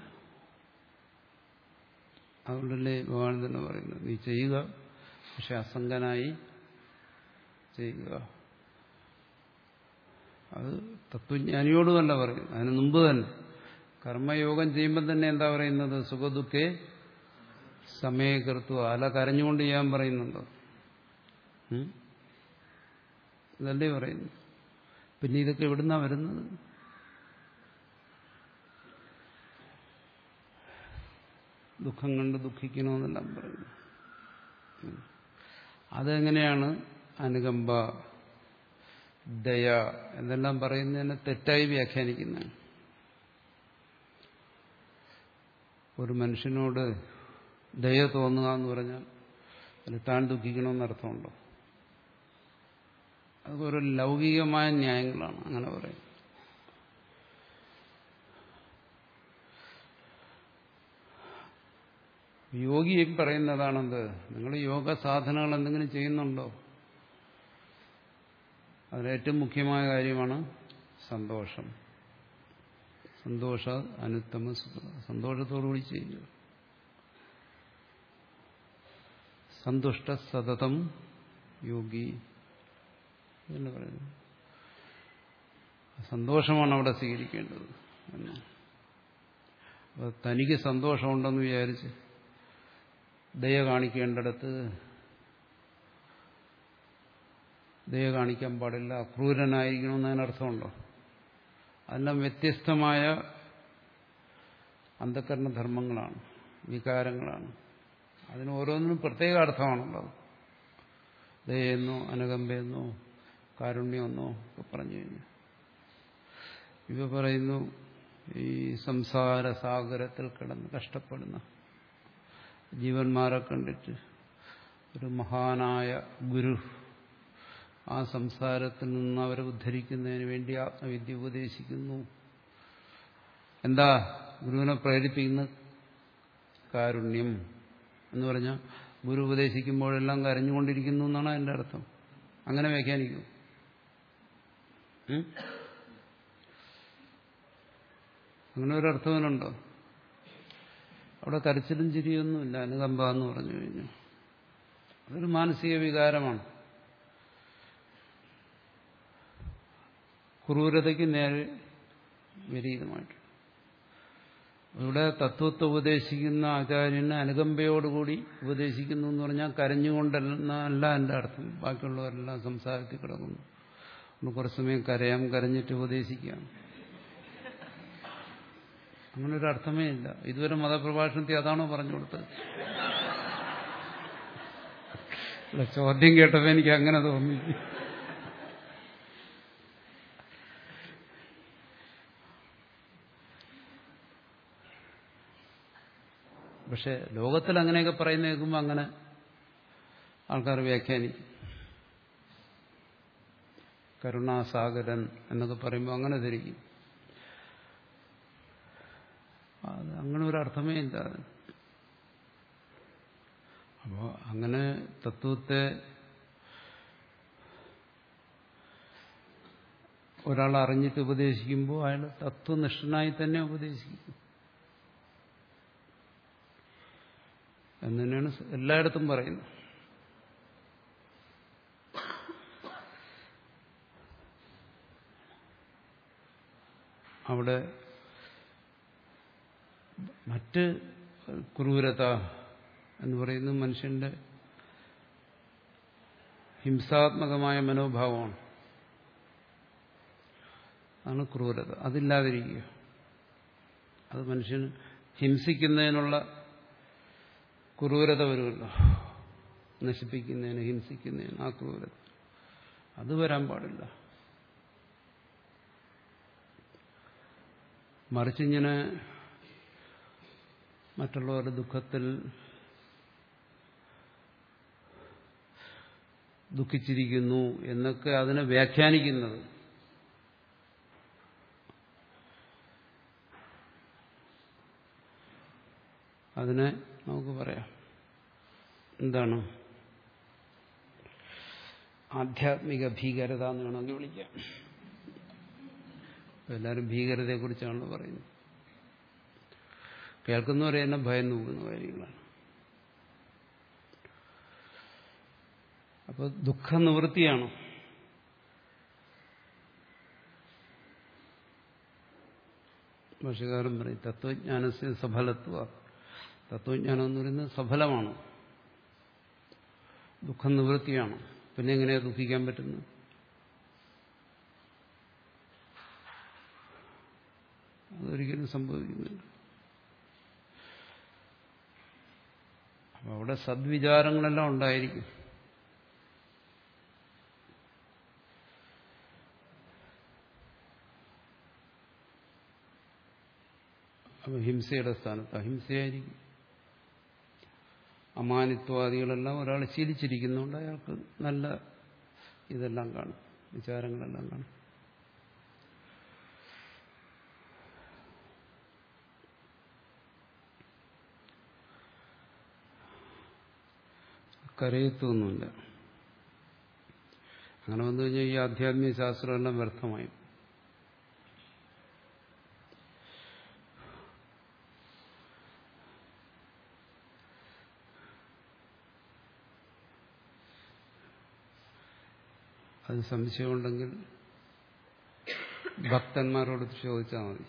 അതുകൊണ്ടല്ലേ ഭഗവാൻ തന്നെ പറയുന്നത്, നീ ചെയ്യുക, പക്ഷെ അസംഗനായി ചെയ്യുക. അത് തത്വജ്ഞാനിയോടുമല്ല പറയുന്നത്, അതിന് മുമ്പ് തന്നെ കർമ്മയോഗം ചെയ്യുമ്പോൾ തന്നെ എന്താ പറയുന്നത്? സുഖദുഃഖേ സമയകൃത്വ. അല കരഞ്ഞുകൊണ്ട് ചെയ്യാൻ പറയുന്നുണ്ടോ? ഇതല്ലേ പറയുന്നു. പിന്നെ ഇതൊക്കെ എവിടുന്നാ വരുന്നത്? ദുഃഖം കണ്ട് ദുഃഖിക്കണമെന്നെല്ലാം പറയുന്നു. അതെങ്ങനെയാണ് അനുകമ്പ, ദയ എന്നെല്ലാം പറയുന്നതിനെ തെറ്റായി വ്യാഖ്യാനിക്കുന്നത്? ഒരു മനുഷ്യനോട് ദയ തോന്നുക എന്ന് പറഞ്ഞാൽ അതിൽ താൻ ദുഃഖിക്കണമെന്നർത്ഥമുണ്ടോ? അതൊരു ലൗകികമായ ന്യായങ്ങളാണ് അങ്ങനെ പറയുന്നത്. യോഗിയും പറയുന്നതാണെന്ത്? നിങ്ങൾ യോഗ സാധനങ്ങൾ എന്തെങ്കിലും ചെയ്യുന്നുണ്ടോ? അതിലേറ്റവും മുഖ്യമായ കാര്യമാണ് സന്തോഷം. സന്തോഷ അനുത്തമ സുഖ. സന്തോഷത്തോടുകൂടി ചെയ്യുക. സന്തുഷ്ട സതതം യോഗി എന്ന് പറയുന്നു. സന്തോഷമാണ് അവിടെ സ്വീകരിക്കേണ്ടത് എന്ന്. അപ്പോൾ തനിക്ക് സന്തോഷമുണ്ടെന്ന് വിചാരിച്ച് ദയ കാണിക്കേണ്ടിടത്ത് ദയ കാണിക്കാൻ പാടില്ല, അക്രൂരനായിരിക്കണമെന്നതിനർത്ഥമുണ്ടോ? അതെല്ലാം വ്യത്യസ്തമായ അന്ധകരണധർമ്മങ്ങളാണ്, വികാരങ്ങളാണ്. അതിന് ഓരോന്നിനും പ്രത്യേക അർത്ഥമാണുള്ളത്. ദയെന്നോ അനുകമ്പയെന്നോ കാരുണ്യമെന്നോ ഒക്കെ പറഞ്ഞു കഴിഞ്ഞു. ഇവ പറയുന്നു, ഈ സംസാര സാഗരത്തിൽ കിടന്ന് കഷ്ടപ്പെടുന്ന ജീവന്മാരെ കണ്ടിട്ട് ഒരു മഹാനായ ഗുരു ആ സംസാരത്തിൽ നിന്ന് അവരെ ഉദ്ധരിക്കുന്നതിന് വേണ്ടി ആത്മവിദ്യ ഉപദേശിക്കുന്നു. എന്താ ഗുരുവിനെ പ്രേരിപ്പിക്കുന്നത്? കാരുണ്യം എന്ന് പറഞ്ഞാൽ ഗുരു ഉപദേശിക്കുമ്പോഴെല്ലാം കരഞ്ഞുകൊണ്ടിരിക്കുന്നു എന്നാണ് അതിൻ്റെ അർത്ഥം. അങ്ങനെ വ്യാഖ്യാനിക്കൂ. അങ്ങനെ ഒരർത്ഥവനുണ്ടോ? അവിടെ കരച്ചിലും ചിരിയൊന്നുമില്ല. അനുകമ്പ എന്ന് പറഞ്ഞു കഴിഞ്ഞു അതൊരു മാനസിക വികാരമാണ്. ക്രൂരതയ്ക്ക് നേരെ വിപരീതമായിട്ട്. ഇവിടെ തത്വത്തെ ഉപദേശിക്കുന്ന ആചാര്യന് അനുകമ്പയോടുകൂടി ഉപദേശിക്കുന്നു എന്ന് പറഞ്ഞാൽ കരഞ്ഞുകൊണ്ടല്ല എൻ്റെ അർത്ഥം. ബാക്കിയുള്ളവരെല്ലാം സംസാരത്തിൽ കിടക്കുന്നു. കുറച്ച് സമയം കരയാം, കരഞ്ഞിട്ട് ഉപദേശിക്കാം. അങ്ങനൊരു അർത്ഥമേ ഇല്ല. ഇതുവരെ മതപ്രഭാഷണത്തിൽ അതാണോ പറഞ്ഞു കൊടുത്തത്? ചോദ്യം കേട്ടപ്പോൾ എനിക്ക് അങ്ങനെ തോന്നി. പക്ഷെ ലോകത്തിൽ അങ്ങനെയൊക്കെ പറയുന്ന കേൾക്കുമ്പോൾ അങ്ങനെ ആൾക്കാർ വ്യാഖ്യാനിക്കും. കരുണാസാഗരൻ എന്നൊക്കെ പറയുമ്പോൾ അങ്ങനെ ധരിക്കും. അത് അങ്ങനെ ഒരു അർത്ഥമേ ഇല്ല. അപ്പോൾ അങ്ങനെ തത്വത്തെ ഒരാൾ അറിഞ്ഞിട്ട് ഉപദേശിക്കുമ്പോൾ അയാൾ തത്വനിഷ്ഠനായി തന്നെ ഉപദേശിക്കും എന്ന് തന്നെയാണ് എല്ലായിടത്തും പറയുന്നത്. അവിടെ മറ്റ് ക്രൂരത എന്ന് പറയുന്നത് മനുഷ്യന്റെ ഹിംസാത്മകമായ മനോഭാവമാണ്. അതാണ് ക്രൂരത. അതില്ലാതിരിക്കുക. അത് മനുഷ്യന് ഹിംസിക്കുന്നതിനുള്ള ക്രൂരത വരുമല്ലോ, നശിപ്പിക്കുന്നതിന് ഹിംസിക്കുന്നതിന് ആ ക്രൂരത, അത് വരാൻ പാടില്ല. മറിച്ചിങ്ങനെ മറ്റുള്ളവരുടെ ദുഃഖത്തിൽ ദുഃഖിച്ചിരിക്കുന്നു എന്നൊക്കെ അതിനെ വ്യാഖ്യാനിക്കുന്നത് അതിനെ നമുക്ക് പറയാം എന്താണ്, ആധ്യാത്മിക ഭീകരത എന്ന് വേണമെങ്കിൽ വിളിക്കാം. എല്ലാവരും ഭീകരതയെക്കുറിച്ചാണല്ലോ പറയുന്നത്. കേൾക്കുന്നവരെ തന്നെ ഭയന്നു പോകുന്ന കാര്യങ്ങളാണ്. അപ്പോൾ ദുഃഖനിവൃത്തിയാണ്. ഭാഷകാരൻ പറയും തത്വജ്ഞാനസ്യ സഫലത്വ. തത്വജ്ഞാനം എന്ന് പറയുന്നത് സഫലമാണ്, ദുഃഖനിവൃത്തിയാണ്. പിന്നെ എങ്ങനെയാ ദുഃഖിക്കാൻ പറ്റുന്നത്? അതൊരിക്കലും സംഭവിക്കുന്നില്ല. അപ്പം അവിടെ സദ്വിചാരങ്ങളെല്ലാം ഉണ്ടായിരിക്കും. അപ്പം ഹിംസയുടെ സ്ഥാനത്ത് അഹിംസയായിരിക്കും. അമാനിത്വാദികളെല്ലാം ഒരാൾ ശീലിച്ചിരിക്കുന്നുണ്ട്, അയാൾക്ക് നല്ല ഇതെല്ലാം കാണും, വിചാരങ്ങളെല്ലാം കാണും. കരയത്വമൊന്നുമില്ല. അങ്ങനെ വന്നു കഴിഞ്ഞാൽ ഈ ആധ്യാത്മിക ശാസ്ത്രമെല്ലാം വ്യർത്ഥമായി. അത് സംശയമുണ്ടെങ്കിൽ ഭക്തന്മാരോട് ചോദിച്ചാൽ മതി.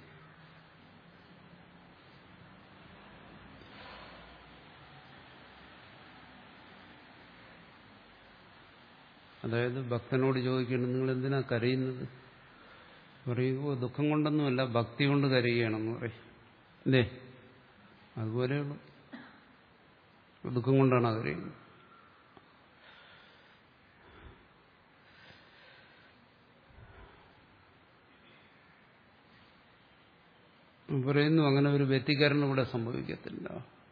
അതായത് ഭക്തനോട് ചോദിക്കണം, നിങ്ങൾ എന്തിനാ കരയുന്നത്? പറയുമ്പോൾ ദുഃഖം കൊണ്ടൊന്നുമല്ല, ഭക്തി കൊണ്ട് കരയുകയാണെന്ന് പറയും. അല്ലേ? അതുപോലെയുള്ളൂ. ദുഃഖം കൊണ്ടാണ് കരയുന്നത്. പറയുന്നു അങ്ങനെ ഒരു വ്യതികരണം ഇവിടെ സംഭവിക്കത്തില്ല.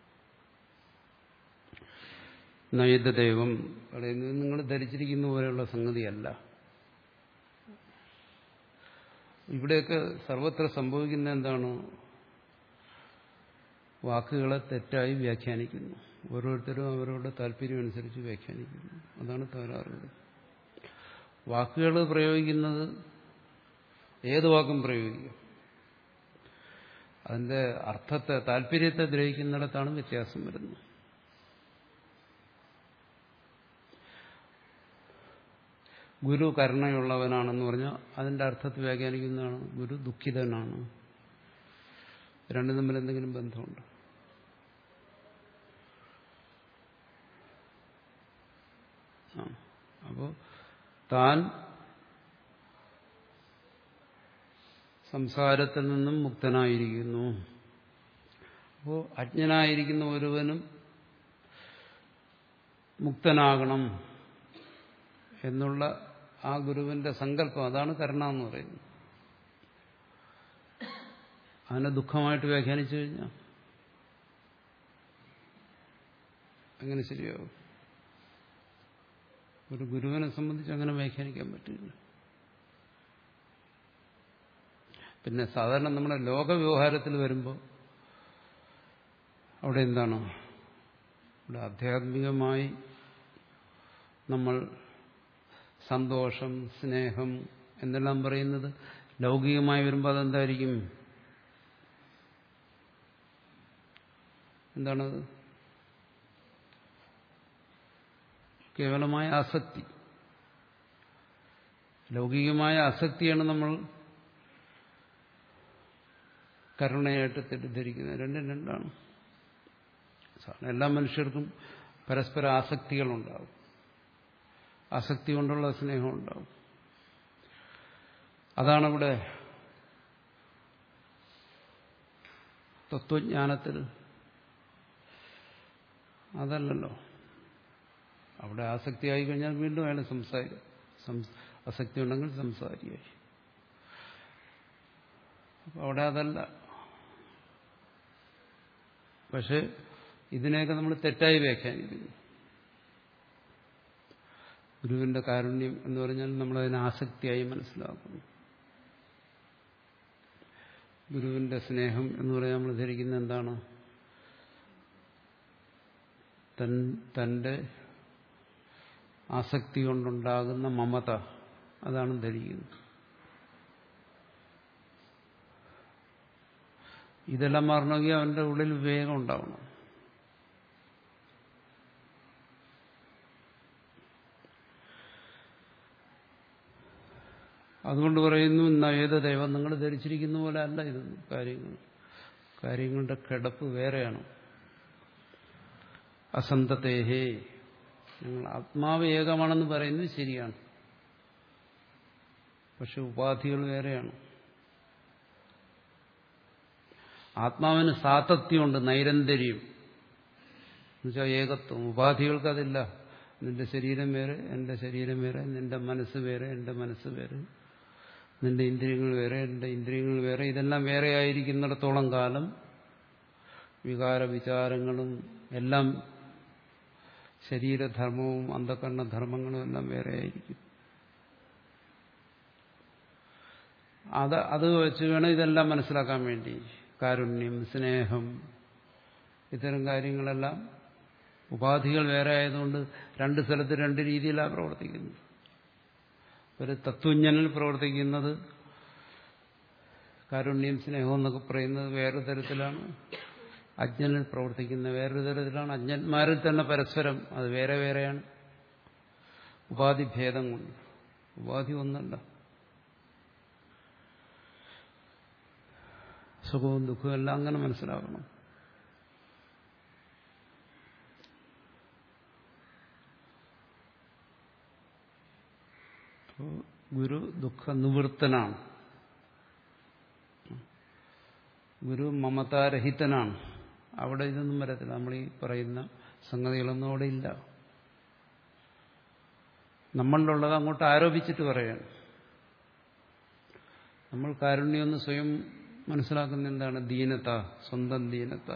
നൈതദൈവം പറയുന്നത് നിങ്ങൾ ധരിച്ചിരിക്കുന്ന പോലെയുള്ള സംഗതിയല്ല. ഇവിടെയൊക്കെ സർവത്ര സംഭവിക്കുന്ന എന്താണ്? വാക്കുകളെ തെറ്റായി വ്യാഖ്യാനിക്കുന്നു. ഓരോരുത്തരും അവരുടെ താല്പര്യം അനുസരിച്ച് വ്യാഖ്യാനിക്കുന്നു. അതാണ് തകരാറുകൾ. വാക്കുകൾ പ്രയോഗിക്കുന്നത് ഏത് വാക്കും പ്രയോഗിക്കും, അതിന്റെ അർത്ഥത്തെ താല്പര്യത്തെ ഗ്രഹിക്കുന്നിടത്താണ് വ്യത്യാസം വരുന്നത്. ഗുരു കരുണയുള്ളവനാണെന്ന് പറഞ്ഞാൽ അതിന്റെ അർത്ഥത്തെ വ്യാഖ്യാനിക്കുന്നതാണ് ഗുരു ദുഃഖിതനാണ്. രണ്ടും തമ്മിൽ എന്തെങ്കിലും ബന്ധമുണ്ട്? അപ്പോൾ താൻ സംസാരത്തിൽ നിന്നും മുക്തനായിരിക്കുന്നു. അപ്പോൾ അജ്ഞനായിരിക്കുന്ന ഒരുവനും മുക്തനാകണം എന്നുള്ള ആ ഗുരുവിന്റെ സങ്കല്പം, അതാണ് കരുണ എന്ന് പറയുന്നത്. അതിനെ ദുഃഖമായിട്ട് വ്യാഖ്യാനിച്ചു കഴിഞ്ഞാൽ അങ്ങനെ ശരിയാവും? ഒരു ഗുരുവിനെ സംബന്ധിച്ച് അങ്ങനെ വ്യാഖ്യാനിക്കാൻ പറ്റില്ല. പിന്നെ സാധാരണ നമ്മുടെ ലോകവ്യവഹാരത്തിൽ വരുമ്പോൾ അവിടെ എന്താണ്? ഇവിടെ ആധ്യാത്മികമായി നമ്മൾ സന്തോഷം, സ്നേഹം എന്നെല്ലാം പറയുന്നത് ലൗകികമായി വരുമ്പോൾ അതെന്തായിരിക്കും? എന്താണത്? കേവലമായ ആസക്തി. ലൗകികമായ ആസക്തിയാണ് നമ്മൾ കരുണയായിട്ട് തെറ്റിദ്ധരിക്കുന്നത്. രണ്ടും രണ്ടാണ്. എല്ലാ മനുഷ്യർക്കും പരസ്പര ആസക്തികളുണ്ടാവും. ആസക്തി കൊണ്ടുള്ള സ്നേഹം ഉണ്ടാവും. അതാണിവിടെ തത്വജ്ഞാനത്തിൽ അതല്ലല്ലോ. അവിടെ ആസക്തി ആയി കഴിഞ്ഞാൽ വീണ്ടും അയാൾ സംസാരിക്കും. ആസക്തി ഉണ്ടെങ്കിൽ സംസാരിയായി. അപ്പൊ അവിടെ അതല്ല. പക്ഷെ ഇതിനെയൊക്കെ നമ്മൾ തെറ്റായി വ്യാഖ്യാനിക്കുന്നു. ഗുരുവിന്റെ കാരുണ്യം എന്ന് പറഞ്ഞാൽ നമ്മളതിനെ ആസക്തിയായി മനസ്സിലാക്കുന്നു. ഗുരുവിന്റെ സ്നേഹം എന്ന് പറയാൻ നമ്മൾ ധരിക്കുന്നത് എന്താണ്? തന്റെ ആസക്തി കൊണ്ടുണ്ടാകുന്ന മമത, അതാണ് ധരിക്കുന്നത്. ഇതെല്ലാം മാറണമെങ്കിൽ അവന്റെ ഉള്ളിൽ വിവേകം ഉണ്ടാവണം. അതുകൊണ്ട് പറയുന്നു, ഇന്ന ഏത് ദൈവം നിങ്ങൾ ധരിച്ചിരിക്കുന്ന പോലെ അല്ല ഇതൊന്നും കാര്യങ്ങൾ. കാര്യങ്ങളുടെ കിടപ്പ് വേറെയാണ്. അസന്തതേഹേ, നിങ്ങൾ ആത്മാവ് ഏകമാണെന്ന് പറയുന്നത് ശരിയാണ്. പക്ഷെ ഉപാധികൾ വേറെയാണ്. ആത്മാവിന് സാതത്യമുണ്ട്, നൈരന്തര്യം എന്നുവെച്ചാൽ ഏകത്വം. ഉപാധികൾക്കതില്ല. നിന്റെ ശരീരം വേറെ, എന്റെ ശരീരം വേറെ, നിന്റെ മനസ്സ് വേറെ, എന്റെ മനസ്സ് വേറെ, നിന്റെ ഇന്ദ്രിയങ്ങൾ വേറെ, എന്റെ ഇന്ദ്രിയങ്ങൾ വേറെ. ഇതെല്ലാം വേറെ ആയിരിക്കുന്നിടത്തോളം കാലം വികാര വിചാരങ്ങളും എല്ലാം ശരീരധർമ്മവും അന്ധകരണധർമ്മങ്ങളും എല്ലാം വേറെ ആയിരിക്കും. അത് അത് വെച്ച് വേണം ഇതെല്ലാം മനസ്സിലാക്കാൻ വേണ്ടി. കാരുണ്യം, സ്നേഹം, ഇത്തരം കാര്യങ്ങളെല്ലാം ഉപാധികൾ വേറെ ആയതുകൊണ്ട് രണ്ട് സ്ഥലത്ത് രണ്ട് രീതിയിലാണ് പ്രവർത്തിക്കുന്നത്. ഒരു തത്വജ്ഞനിൽ പ്രവർത്തിക്കുന്നത് കാരുണ്യം, സ്നേഹം എന്നൊക്കെ പറയുന്നത് വേറൊരു തരത്തിലാണ്. അജ്ഞനിൽ പ്രവർത്തിക്കുന്ന വേറൊരു തരത്തിലാണ്. അജ്ഞന്മാരിൽ തന്നെ പരസ്പരം അത് വേറെ വേറെയാണ്. ഉപാധി ഭേദം കൊണ്ട്. ഉപാധി ഒന്നല്ല. സുഖവും ദുഃഖവും എല്ലാം അങ്ങനെ മനസ്സിലാക്കണം. ഗുരു ദുഃഖ നിവൃത്തനാണ്. ഗുരു മമതാരഹിതനാണ്. അവിടെ ഇതൊന്നും വരത്തില്ല. നമ്മൾ ഈ പറയുന്ന സംഗതികളൊന്നും അവിടെ ഇല്ല. നമ്മളിലുള്ളത് അങ്ങോട്ട് ആരോപിച്ചിട്ട് പറയാണ്. നമ്മൾ കാരുണ്യമെന്ന് സ്വയം മനസ്സിലാക്കുന്ന എന്താണ്? ദീനത, സ്വന്തം ദീനത.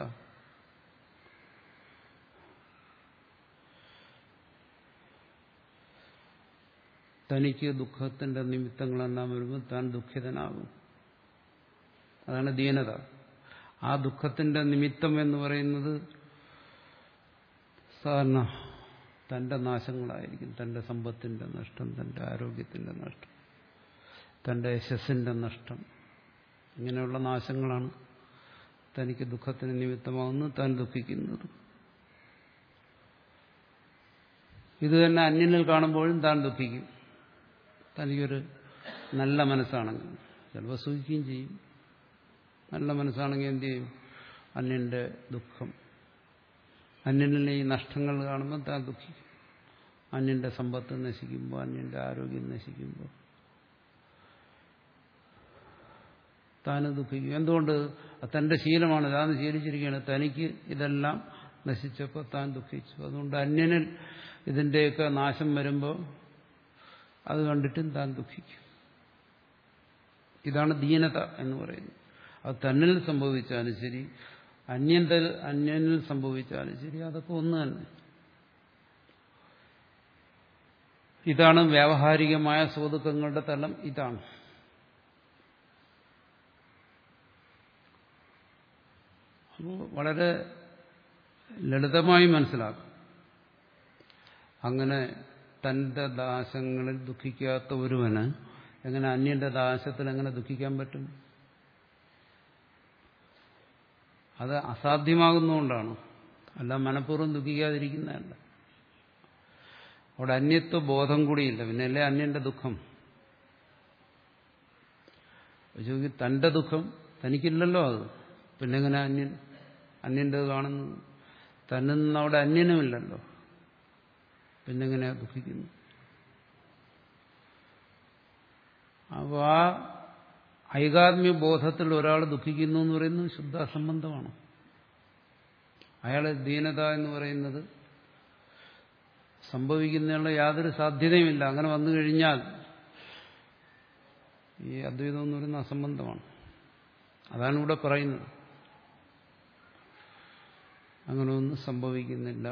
തനിക്ക് ദുഃഖത്തിന്റെ നിമിത്തങ്ങളെല്ലാം വരുമ്പോൾ താൻ ദുഃഖിതനാകും. അതാണ് ദീനത. ആ ദുഃഖത്തിന്റെ നിമിത്തം എന്ന് പറയുന്നത് സാധാരണ തന്റെ നാശങ്ങളായിരിക്കും. തന്റെ സമ്പത്തിന്റെ നഷ്ടം, തന്റെ ആരോഗ്യത്തിന്റെ നഷ്ടം, തന്റെ യശസ്സിന്റെ നഷ്ടം, ഇങ്ങനെയുള്ള നാശങ്ങളാണ് തനിക്ക് ദുഃഖത്തിന് നിമിത്തമാകുന്നത്, താൻ ദുഃഖിക്കുന്നത്. ഇത് തന്നെ അന്യനിൽ കാണുമ്പോഴും താൻ ദുഃഖിക്കും. തനിക്കൊരു നല്ല മനസ്സാണെങ്കിൽ ചിലപ്പോൾ സുഖിക്കുകയും ചെയ്യും. നല്ല മനസ്സാണെങ്കിൽ എന്ത് ചെയ്യും? അന്യന്റെ ദുഃഖം, അന്യനിലെ ഈ നഷ്ടങ്ങൾ കാണുമ്പോൾ താൻ ദുഃഖിക്കും. അന്യന്റെ സമ്പത്ത് നശിക്കുമ്പോൾ, അന്യന്റെ ആരോഗ്യം നശിക്കുമ്പോൾ താന് ദുഃഖിക്കും. എന്തുകൊണ്ട്? തന്റെ ശീലമാണ്, താൻ ശീലിച്ചിരിക്കുകയാണ്. തനിക്ക് ഇതെല്ലാം നശിച്ചപ്പോൾ താൻ ദുഃഖിച്ചു. അതുകൊണ്ട് അന്യനിൽ ഇതിന്റെയൊക്കെ നാശം വരുമ്പോൾ അത് കണ്ടിട്ടും താൻ ദുഃഖിക്കും. ഇതാണ് ദീനത എന്ന് പറയുന്നത്. അത് തന്നിൽ സംഭവിച്ചാലും ശരി, അന്യന്തൽ അന്യനിൽ സംഭവിച്ചാലും ശരി, അതൊക്കെ ഒന്ന് തന്നെ. ഇതാണ് വ്യാവഹാരികമായ സുഖദുഃഖങ്ങളുടെ തലം. ഇതാണ് അപ്പോൾ വളരെ ലളിതമായി മനസ്സിലാക്കും. അങ്ങനെ തന്റെ ദാശങ്ങളിൽ ദുഃഖിക്കാത്ത ഒരുവന് എങ്ങനെ അന്യന്റെ നാശത്തിൽ എങ്ങനെ ദുഃഖിക്കാൻ പറ്റും? അത് അസാധ്യമാകുന്നതുകൊണ്ടാണ്. അല്ല മനഃപൂർവ്വം ദുഃഖിക്കാതിരിക്കുന്നതല്ല. അവിടെ അന്യത്വ ബോധം കൂടിയില്ല. പിന്നെ അല്ലേ അന്യന്റെ ദുഃഖം? ചോദിക്കും, തന്റെ ദുഃഖം തനിക്കില്ലല്ലോ. അത് പിന്നെങ്ങനെ അന്യൻ അന്യൻ്റെത് കാണുന്നത്? തന്നിൽ നിന്ന് അവിടെ അന്യനുമില്ലല്ലോ. പിന്നെങ്ങനെയാ ദുഃഖിക്കുന്നു? അപ്പോൾ ആ ഐകാത്മ്യ ബോധത്തിൽ ഒരാൾ ദുഃഖിക്കുന്നു എന്ന് പറയുന്നത് ശുദ്ധ അസംബന്ധമാണ്. അയാളെ ദീനത എന്ന് പറയുന്നത് സംഭവിക്കുന്നതിനുള്ള യാതൊരു സാധ്യതയുമില്ല. അങ്ങനെ വന്നു കഴിഞ്ഞാൽ ഈ അദ്വൈതം എന്ന് പറയുന്ന അസംബന്ധമാണ്. അതാണ് ഇവിടെ പറയുന്നത്. അങ്ങനെ ഒന്നും സംഭവിക്കുന്നില്ല.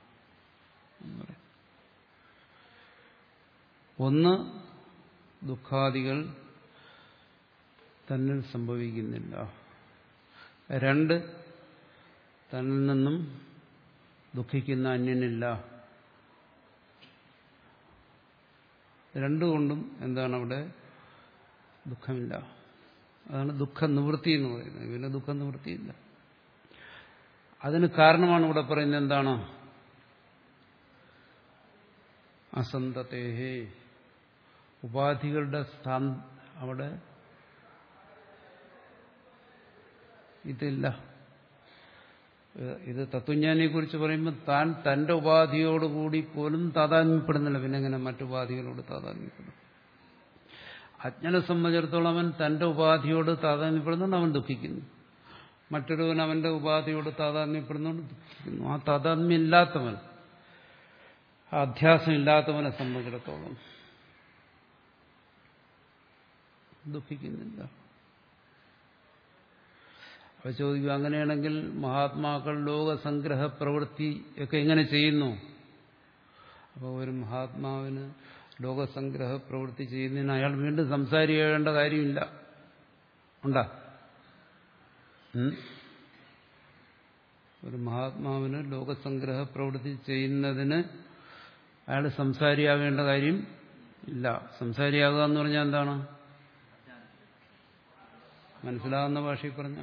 ഒന്ന്, ദുഃഖാദികൾ തന്നിൽ സംഭവിക്കുന്നില്ല. രണ്ട്, തന്നിൽ നിന്നും ദുഃഖിക്കുന്ന അന്യനില്ല. രണ്ടുകൊണ്ടും എന്താണ് അവിടെ? ദുഃഖമില്ല. അതാണ് ദുഃഖ നിവൃത്തി എന്ന് പറയുന്നത്. പിന്നെ ദുഃഖ നിവൃത്തിയില്ല. അതിന് കാരണമാണ് ഇവിടെ പറയുന്നത് എന്താണ്? അസന്തതേഹേ, ഉപാധികളുടെ സ്ഥാൻ അവിടെ ഇതില്ല. ഇത് തത്വജ്ഞാനിയെ കുറിച്ച് പറയുമ്പോൾ താൻ തന്റെ ഉപാധിയോടുകൂടി പോലും താതാത്മ്യപ്പെടുന്നില്ല. പിന്നെ എങ്ങനെ മറ്റുപാധികളോട് താതാത്മ്യപ്പെടും? അജ്ഞനെ സംബന്ധിച്ചിടത്തോളം അവൻ തന്റെ ഉപാധിയോട് താതാത്മ്യപ്പെടുന്നുണ്ട്, അവൻ ദുഃഖിക്കുന്നു. മറ്റൊരുവൻ അവന്റെ ഉപാധിയോട് താതാത്മ്യപ്പെടുന്നുകൊണ്ട് ദുഃഖിക്കുന്നു. ആ താതാത്മ്യം ഇല്ലാത്തവൻ, ആ അധ്യാസം ഇല്ലാത്തവനെ സംബന്ധിച്ചിടത്തോളം ദുഃഖിക്കുന്നില്ല. അപ്പൊ ചോദിക്കും, അങ്ങനെയാണെങ്കിൽ മഹാത്മാക്കൾ ലോകസംഗ്രഹ പ്രവൃത്തി ഒക്കെ എങ്ങനെ ചെയ്യുന്നു? അപ്പോൾ ഒരു മഹാത്മാവിന് ലോകസംഗ്രഹ പ്രവൃത്തി ചെയ്യുന്നതിന് അയാൾ വീണ്ടും സംസാരിക്കേണ്ട കാര്യമില്ല. ഉണ്ടാ? ഒരു മഹാത്മാവിന് ലോകസംഗ്രഹ പ്രവൃത്തി ചെയ്യുന്നതിന് അയാൾ സംസാരിയാവേണ്ട കാര്യം ഇല്ല. സംസാരിയാകുക എന്ന് പറഞ്ഞാൽ എന്താണ്? മനസ്സിലാകുന്ന ഭാഷയിൽ പറഞ്ഞ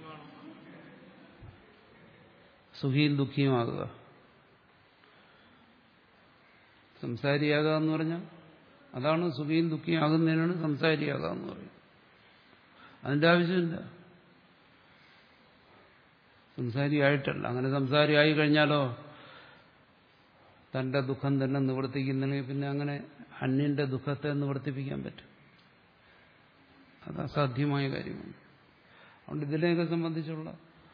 സുഖിയും ദുഃഖിയുമാകുക. സംസാരിയാകുക എന്ന് പറഞ്ഞാൽ അതാണ് സുഖിയും ദുഃഖിയും ആകുന്നതിനാണ് സംസാരിയാകുക എന്ന് പറയുന്നത്. അതിന്റെ ആവശ്യമില്ല. സംസാരിയായിട്ടല്ല. അങ്ങനെ സംസാരിയായി കഴിഞ്ഞാലോ തന്റെ ദുഃഖം തന്നെ നിവർത്തിക്കുന്നില്ലെങ്കിൽ പിന്നെ അങ്ങനെ അന്യന്റെ ദുഃഖത്തെ നിവർത്തിപ്പിക്കാൻ പറ്റും? അത് അസാധ്യമായ കാര്യമാണ്. അതുകൊണ്ട് ഇതിനെയൊക്കെ സംബന്ധിച്ചുള്ള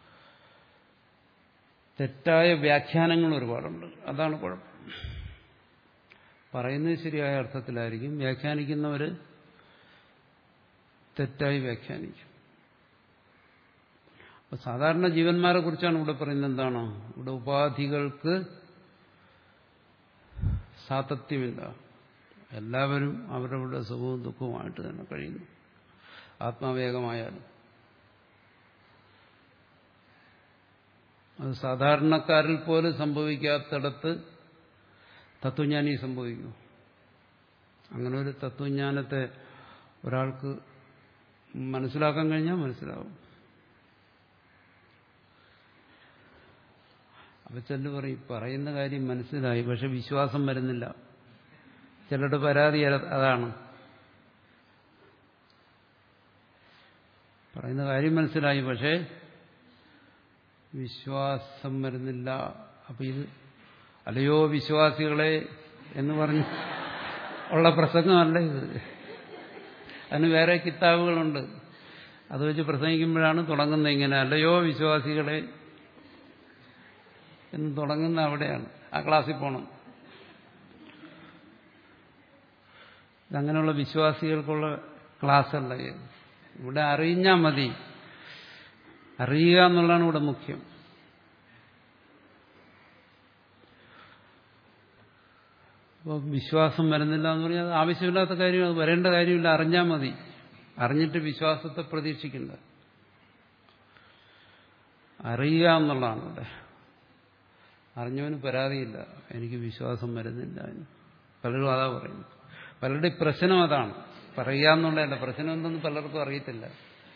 തെറ്റായ വ്യാഖ്യാനങ്ങൾ ഒരുപാടുണ്ട്. അതാണ് കുഴപ്പം. പറയുന്നത് ശരിയായ അർത്ഥത്തിലായിരിക്കും, വ്യാഖ്യാനിക്കുന്നവർ തെറ്റായി വ്യാഖ്യാനിക്കും. അപ്പൊ സാധാരണ ജീവന്മാരെ കുറിച്ചാണ് ഇവിടെ പറയുന്നത്. എന്താണ് ഇവിടെ? ഉപാധികൾക്ക് സാതത്യമില്ല. എല്ലാവരും അവരവരുടെ സുഖവും ദുഃഖവുമായിട്ട് തന്നെ കഴിയുന്നു, ആത്മാവേകമായാലും. അത് സാധാരണക്കാരിൽ പോലും സംഭവിക്കാത്തിടത്ത് തത്വജ്ഞാനി സംഭവിക്കും. അങ്ങനെ ഒരു തത്വജ്ഞാനത്തെ ഒരാൾക്ക് മനസ്സിലാക്കാൻ കഴിഞ്ഞാൽ മനസ്സിലാവും. അപ്പൊ ചിലർ പറയും, പറയുന്ന കാര്യം മനസ്സിലായി, പക്ഷെ വിശ്വാസം വരുന്നില്ല. ചിലരുടെ പരാതി അതാണ്. പറയുന്ന കാര്യം മനസ്സിലായി, പക്ഷേ വിശ്വാസം വരുന്നില്ല. അപ്പൊ ഇത് അല്ലയോ വിശ്വാസികളെ എന്ന് പറഞ്ഞ് ഉള്ള പ്രസംഗമല്ല ഇത്. അതിന് വേറെ കിതാബുകളുണ്ട്. അത് വെച്ച് പ്രസംഗിക്കുമ്പോഴാണ് തുടങ്ങുന്നത് ഇങ്ങനെ, അല്ലയോ വിശ്വാസികളെ എന്ന് തുടങ്ങുന്ന അവിടെയാണ്. ആ ക്ലാസ്സിൽ പോകണം. അങ്ങനെയുള്ള വിശ്വാസികൾക്കുള്ള ക്ലാസ്സല്ല ഇവിടെ. അറിഞ്ഞാൽ മതി. അറിയുക എന്നുള്ളതാണ് ഇവിടെ മുഖ്യം. അപ്പോൾ വിശ്വാസം വരുന്നില്ല എന്ന് പറഞ്ഞാൽ അത് ആവശ്യമില്ലാത്ത കാര്യം, അത് വരേണ്ട കാര്യമില്ല. അറിഞ്ഞാൽ മതി. അറിഞ്ഞിട്ട് വിശ്വാസത്തെ പ്രതീക്ഷിക്കണ്ട. അറിയുക എന്നുള്ളതാണ് ഇവിടെ. അറിഞ്ഞവന് പരാതിയില്ല, എനിക്ക് വിശ്വാസം വരുന്നില്ല എന്ന്. പലരും അതാ പറയുന്നു. പലരുടെ പ്രശ്നം അതാണ്. പറയുക എന്നുള്ളതല്ല, പ്രശ്നം എന്തെന്ന് പലർക്കും അറിയത്തില്ല.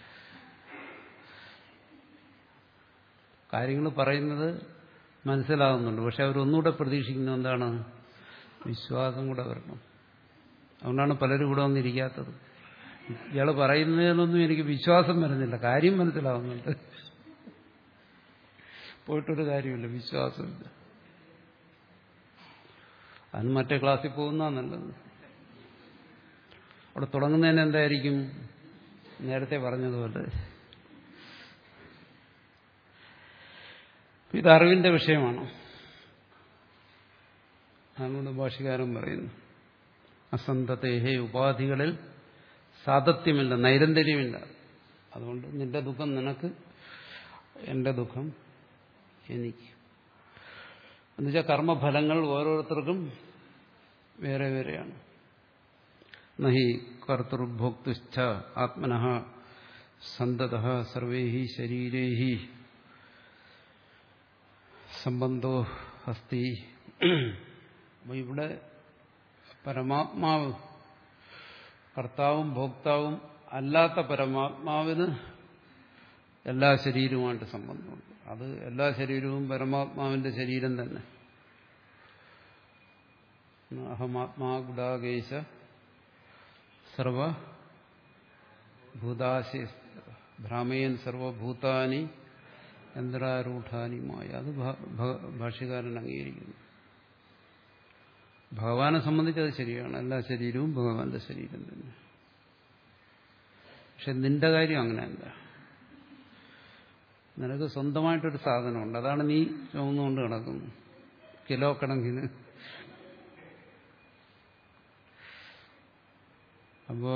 കാര്യങ്ങൾ പറയുന്നത് മനസ്സിലാകുന്നുണ്ട്, പക്ഷെ അവരൊന്നുകൂടെ പ്രതീക്ഷിക്കുന്നത് എന്താണ്? വിശ്വാസം കൂടെ വരണം. അതുകൊണ്ടാണ് പലരും ഇവിടെ വന്നിരിക്കാത്തത്. ഇയാൾ പറയുന്നതിനൊന്നും എനിക്ക് വിശ്വാസം വരുന്നില്ല, കാര്യം മനസ്സിലാവുന്നുണ്ട്, പോയിട്ടൊരു കാര്യമില്ല, വിശ്വാസമില്ല. അതിന് മറ്റേ ക്ലാസ്സിൽ പോകുന്നതാണ് നല്ലത്. അവിടെ തുടങ്ങുന്നതിന് എന്തായിരിക്കും? നേരത്തെ പറഞ്ഞതുപോലെ ഇത് അറിവിന്റെ വിഷയമാണ്. അതുകൊണ്ട് ഭാഷ്യകാരൻ പറയുന്നു, അസന്തതേഹേ, ഉപാധികളിൽ സാതത്യമില്ല, നൈരന്തര്യമില്ല. അതുകൊണ്ട് നിന്റെ ദുഃഖം നിനക്ക്, എന്റെ ദുഃഖം എനിക്ക്. എന്നുവെച്ചാൽ കർമ്മഫലങ്ങൾ ഓരോരുത്തർക്കും വേറെ വേറെയാണ്. നഹി കർത്തൃഭോക്തുശ്ച ആത്മനഃ സന്തതഃ സർവൈഹി ശരീരൈഹി സംബന്ധോ അസ്തി. ഇവിടെ പരമാത്മാവ്, കർത്താവും ഭോക്താവും അല്ലാത്ത പരമാത്മാവിന് എല്ലാ ശരീരവുമായിട്ട് സംബന്ധമുണ്ട്. അത് എല്ലാ ശരീരവും പരമാത്മാവിന്റെ ശരീരം തന്നെ. അഹമാത്മാ ഗുഡാകേശ സർവഭൂതാശി ഭ്രാമയൻ സർവഭൂതാനി യന്ത്രാരൂഢാനിമായ. അത് ഭാഷ്യകാരൻ അംഗീകരിക്കുന്നു. ഭഗവാനെ സംബന്ധിച്ചത് ശരിയാണ്, എല്ലാ ശരീരവും ഭഗവാന്റെ ശരീരം തന്നെ. പക്ഷെ നിന്റെ കാര്യം അങ്ങനെയല്ല. നിനക്ക് സ്വന്തമായിട്ടൊരു സാധനമുണ്ട്, അതാണ് നീ ചുമന്നുകൊണ്ട് കിടക്കുന്നത്, കിലോ കണക്കിന്. അപ്പോ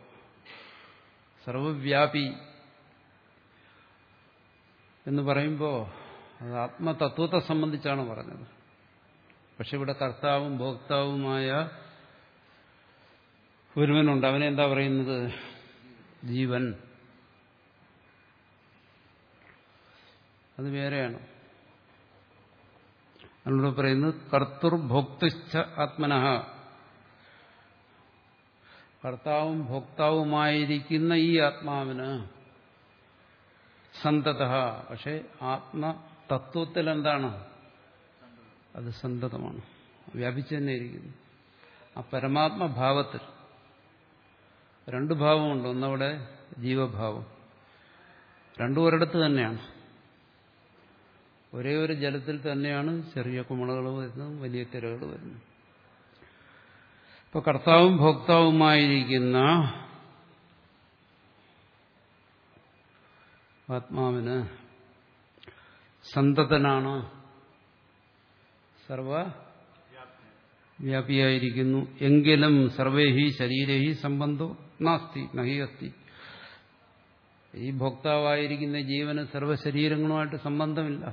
സർവവ്യാപി എന്ന് പറയുമ്പോൾ അത് ആത്മതത്വത്തെ സംബന്ധിച്ചാണ് പറഞ്ഞത്. പക്ഷെ ഇവിടെ കർത്താവും ഭോക്താവുമായ ഒരുവനുണ്ട്. അവനെ എന്താ പറയുന്നത്? ജീവൻ. അത് വേറെയാണ്. അതിലൂടെ പറയുന്നത് കർത്തൃഭോക്തുശ്ച ആത്മനഃ, കർത്താവും ഭോക്താവുമായിരിക്കുന്ന ഈ ആത്മാവിന് സന്തതഃ, പക്ഷെ ആത്മതത്വത്തിൽ എന്താണ്? അത് സന്തതമാണ്, വ്യാപിച്ചു തന്നെ ഇരിക്കുന്നു. ആ പരമാത്മഭാവത്തിൽ രണ്ടു ഭാവമുണ്ട്. ഒന്നവിടെ ജീവഭാവം, രണ്ടും ഒരിടത്ത് തന്നെയാണ്. ഒരേ ഒരു ജലത്തിൽ തന്നെയാണ് ചെറിയ കുമിളകൾ വരുന്നതും വലിയ തിരകൾ വരുന്നതും. ഇപ്പൊ കർത്താവും ഭോക്താവുമായിരിക്കുന്ന ആത്മാവിന് സന്തതനാണ്, സർവവ്യാപിയായിരിക്കുന്നു. എങ്കിലും സർവേഹി ശരീരേഹി സംബന്ധോ നാസ്തി നഹി അസ്തി. ഈ ഭോക്താവായിരിക്കുന്ന ജീവന് സർവ്വശരീരങ്ങളുമായിട്ട് സംബന്ധമില്ല.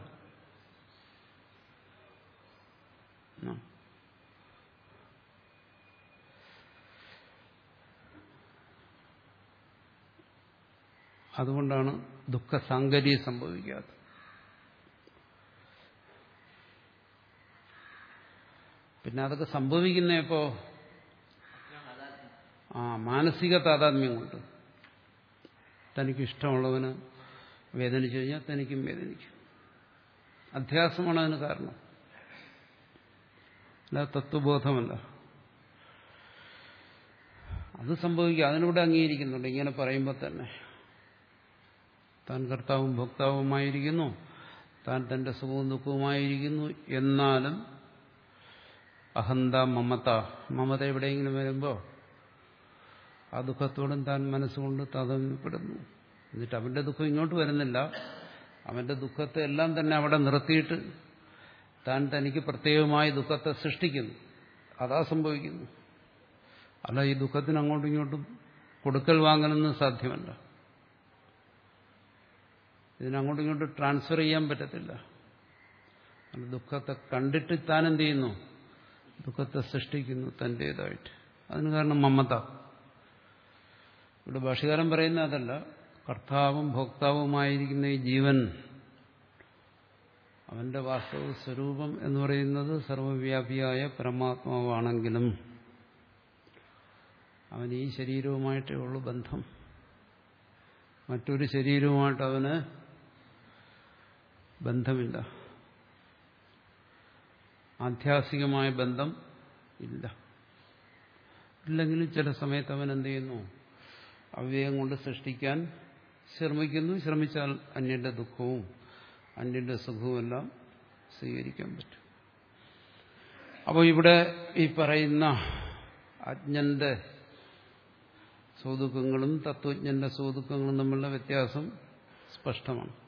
അതുകൊണ്ടാണ് ദുഃഖസാങ്കര്യം സംഭവിക്കാത്തത്. പിന്നെ അതൊക്കെ സംഭവിക്കുന്നപ്പോ ആ മാനസിക താതാത്മ്യം കൊണ്ട്. തനിക്കിഷ്ടമുള്ളവന് വേദനിച്ചു കഴിഞ്ഞാൽ തനിക്കും വേദനിക്കും. അധ്യാസമാണ് അതിന് കാരണം, അല്ല തത്വബോധമല്ല. അത് സംഭവിക്കുക, അതിലൂടെ അംഗീകരിക്കുന്നുണ്ട്. ഇങ്ങനെ പറയുമ്പോൾ തന്നെ താൻ കർത്താവും ഭോക്താവുമായിരിക്കുന്നു, താൻ തന്റെ സുഖവും ദുഃഖവുമായിരിക്കുന്നു. എന്നാലും അഹന്ത മമത, മമത എവിടെയെങ്കിലും വരുമ്പോൾ ആ ദുഃഖത്തോടും താൻ മനസ്സുകൊണ്ട് താതാത്മ്യപ്പെടുന്നു. എന്നിട്ട് അവന്റെ ദുഃഖം ഇങ്ങോട്ട് വരുന്നില്ല, അവന്റെ ദുഃഖത്തെ എല്ലാം തന്നെ അവിടെ നിർത്തിയിട്ട് താൻ തനിക്ക് പ്രത്യേകമായി ദുഃഖത്തെ സൃഷ്ടിക്കുന്നു. അതാ സംഭവിക്കുന്നു. അല്ല ഈ ദുഃഖത്തിന് അങ്ങോട്ടും ഇങ്ങോട്ടും കൊടുക്കൽ വാങ്ങലൊന്നും സാധ്യമല്ല. ഇതിനങ്ങോട്ടും ഇങ്ങോട്ടും ട്രാൻസ്ഫർ ചെയ്യാൻ പറ്റത്തില്ല. ദുഃഖത്തെ കണ്ടിട്ട് താൻ എന്ത് ചെയ്യുന്നു? ദുഃഖത്തെ സൃഷ്ടിക്കുന്നു തന്റേതായിട്ട്. അതിന് കാരണം മമത. ഇവിടെ ഭാഷ്യകാരൻ പറയുന്ന അതല്ല. കർത്താവും ഭോക്താവുമായിരിക്കുന്ന ഈ ജീവൻ, അവന്റെ വാസ്തവ സ്വരൂപം എന്ന് പറയുന്നത് സർവവ്യാപിയായ പരമാത്മാവാണെങ്കിലും അവന് ഈ ശരീരവുമായിട്ടേ ഉള്ളൂ ബന്ധം. മറ്റൊരു ശരീരവുമായിട്ട് അവന് ബന്ധമില്ല. ആധ്യാത്മികമായ ബന്ധം ഇല്ല. ഇല്ലെങ്കിലും ചില സമയത്ത് അവൻ എന്ത് ചെയ്യുന്നു? അവ്യയം കൊണ്ട് സൃഷ്ടിക്കാൻ ശ്രമിക്കുന്നു. ശ്രമിച്ചാൽ അന്യന്റെ ദുഃഖവും അന്യന്റെ സുഖവും എല്ലാം സ്വീകരിക്കാൻ പറ്റും. അപ്പോൾ ഇവിടെ ഈ പറയുന്ന അജ്ഞന്റെ സുഖദുഃഖങ്ങളും തത്വജ്ഞന്റെ സുഖദുഃഖങ്ങളും തമ്മിലുള്ള വ്യത്യാസം സ്പഷ്ടമാണ്.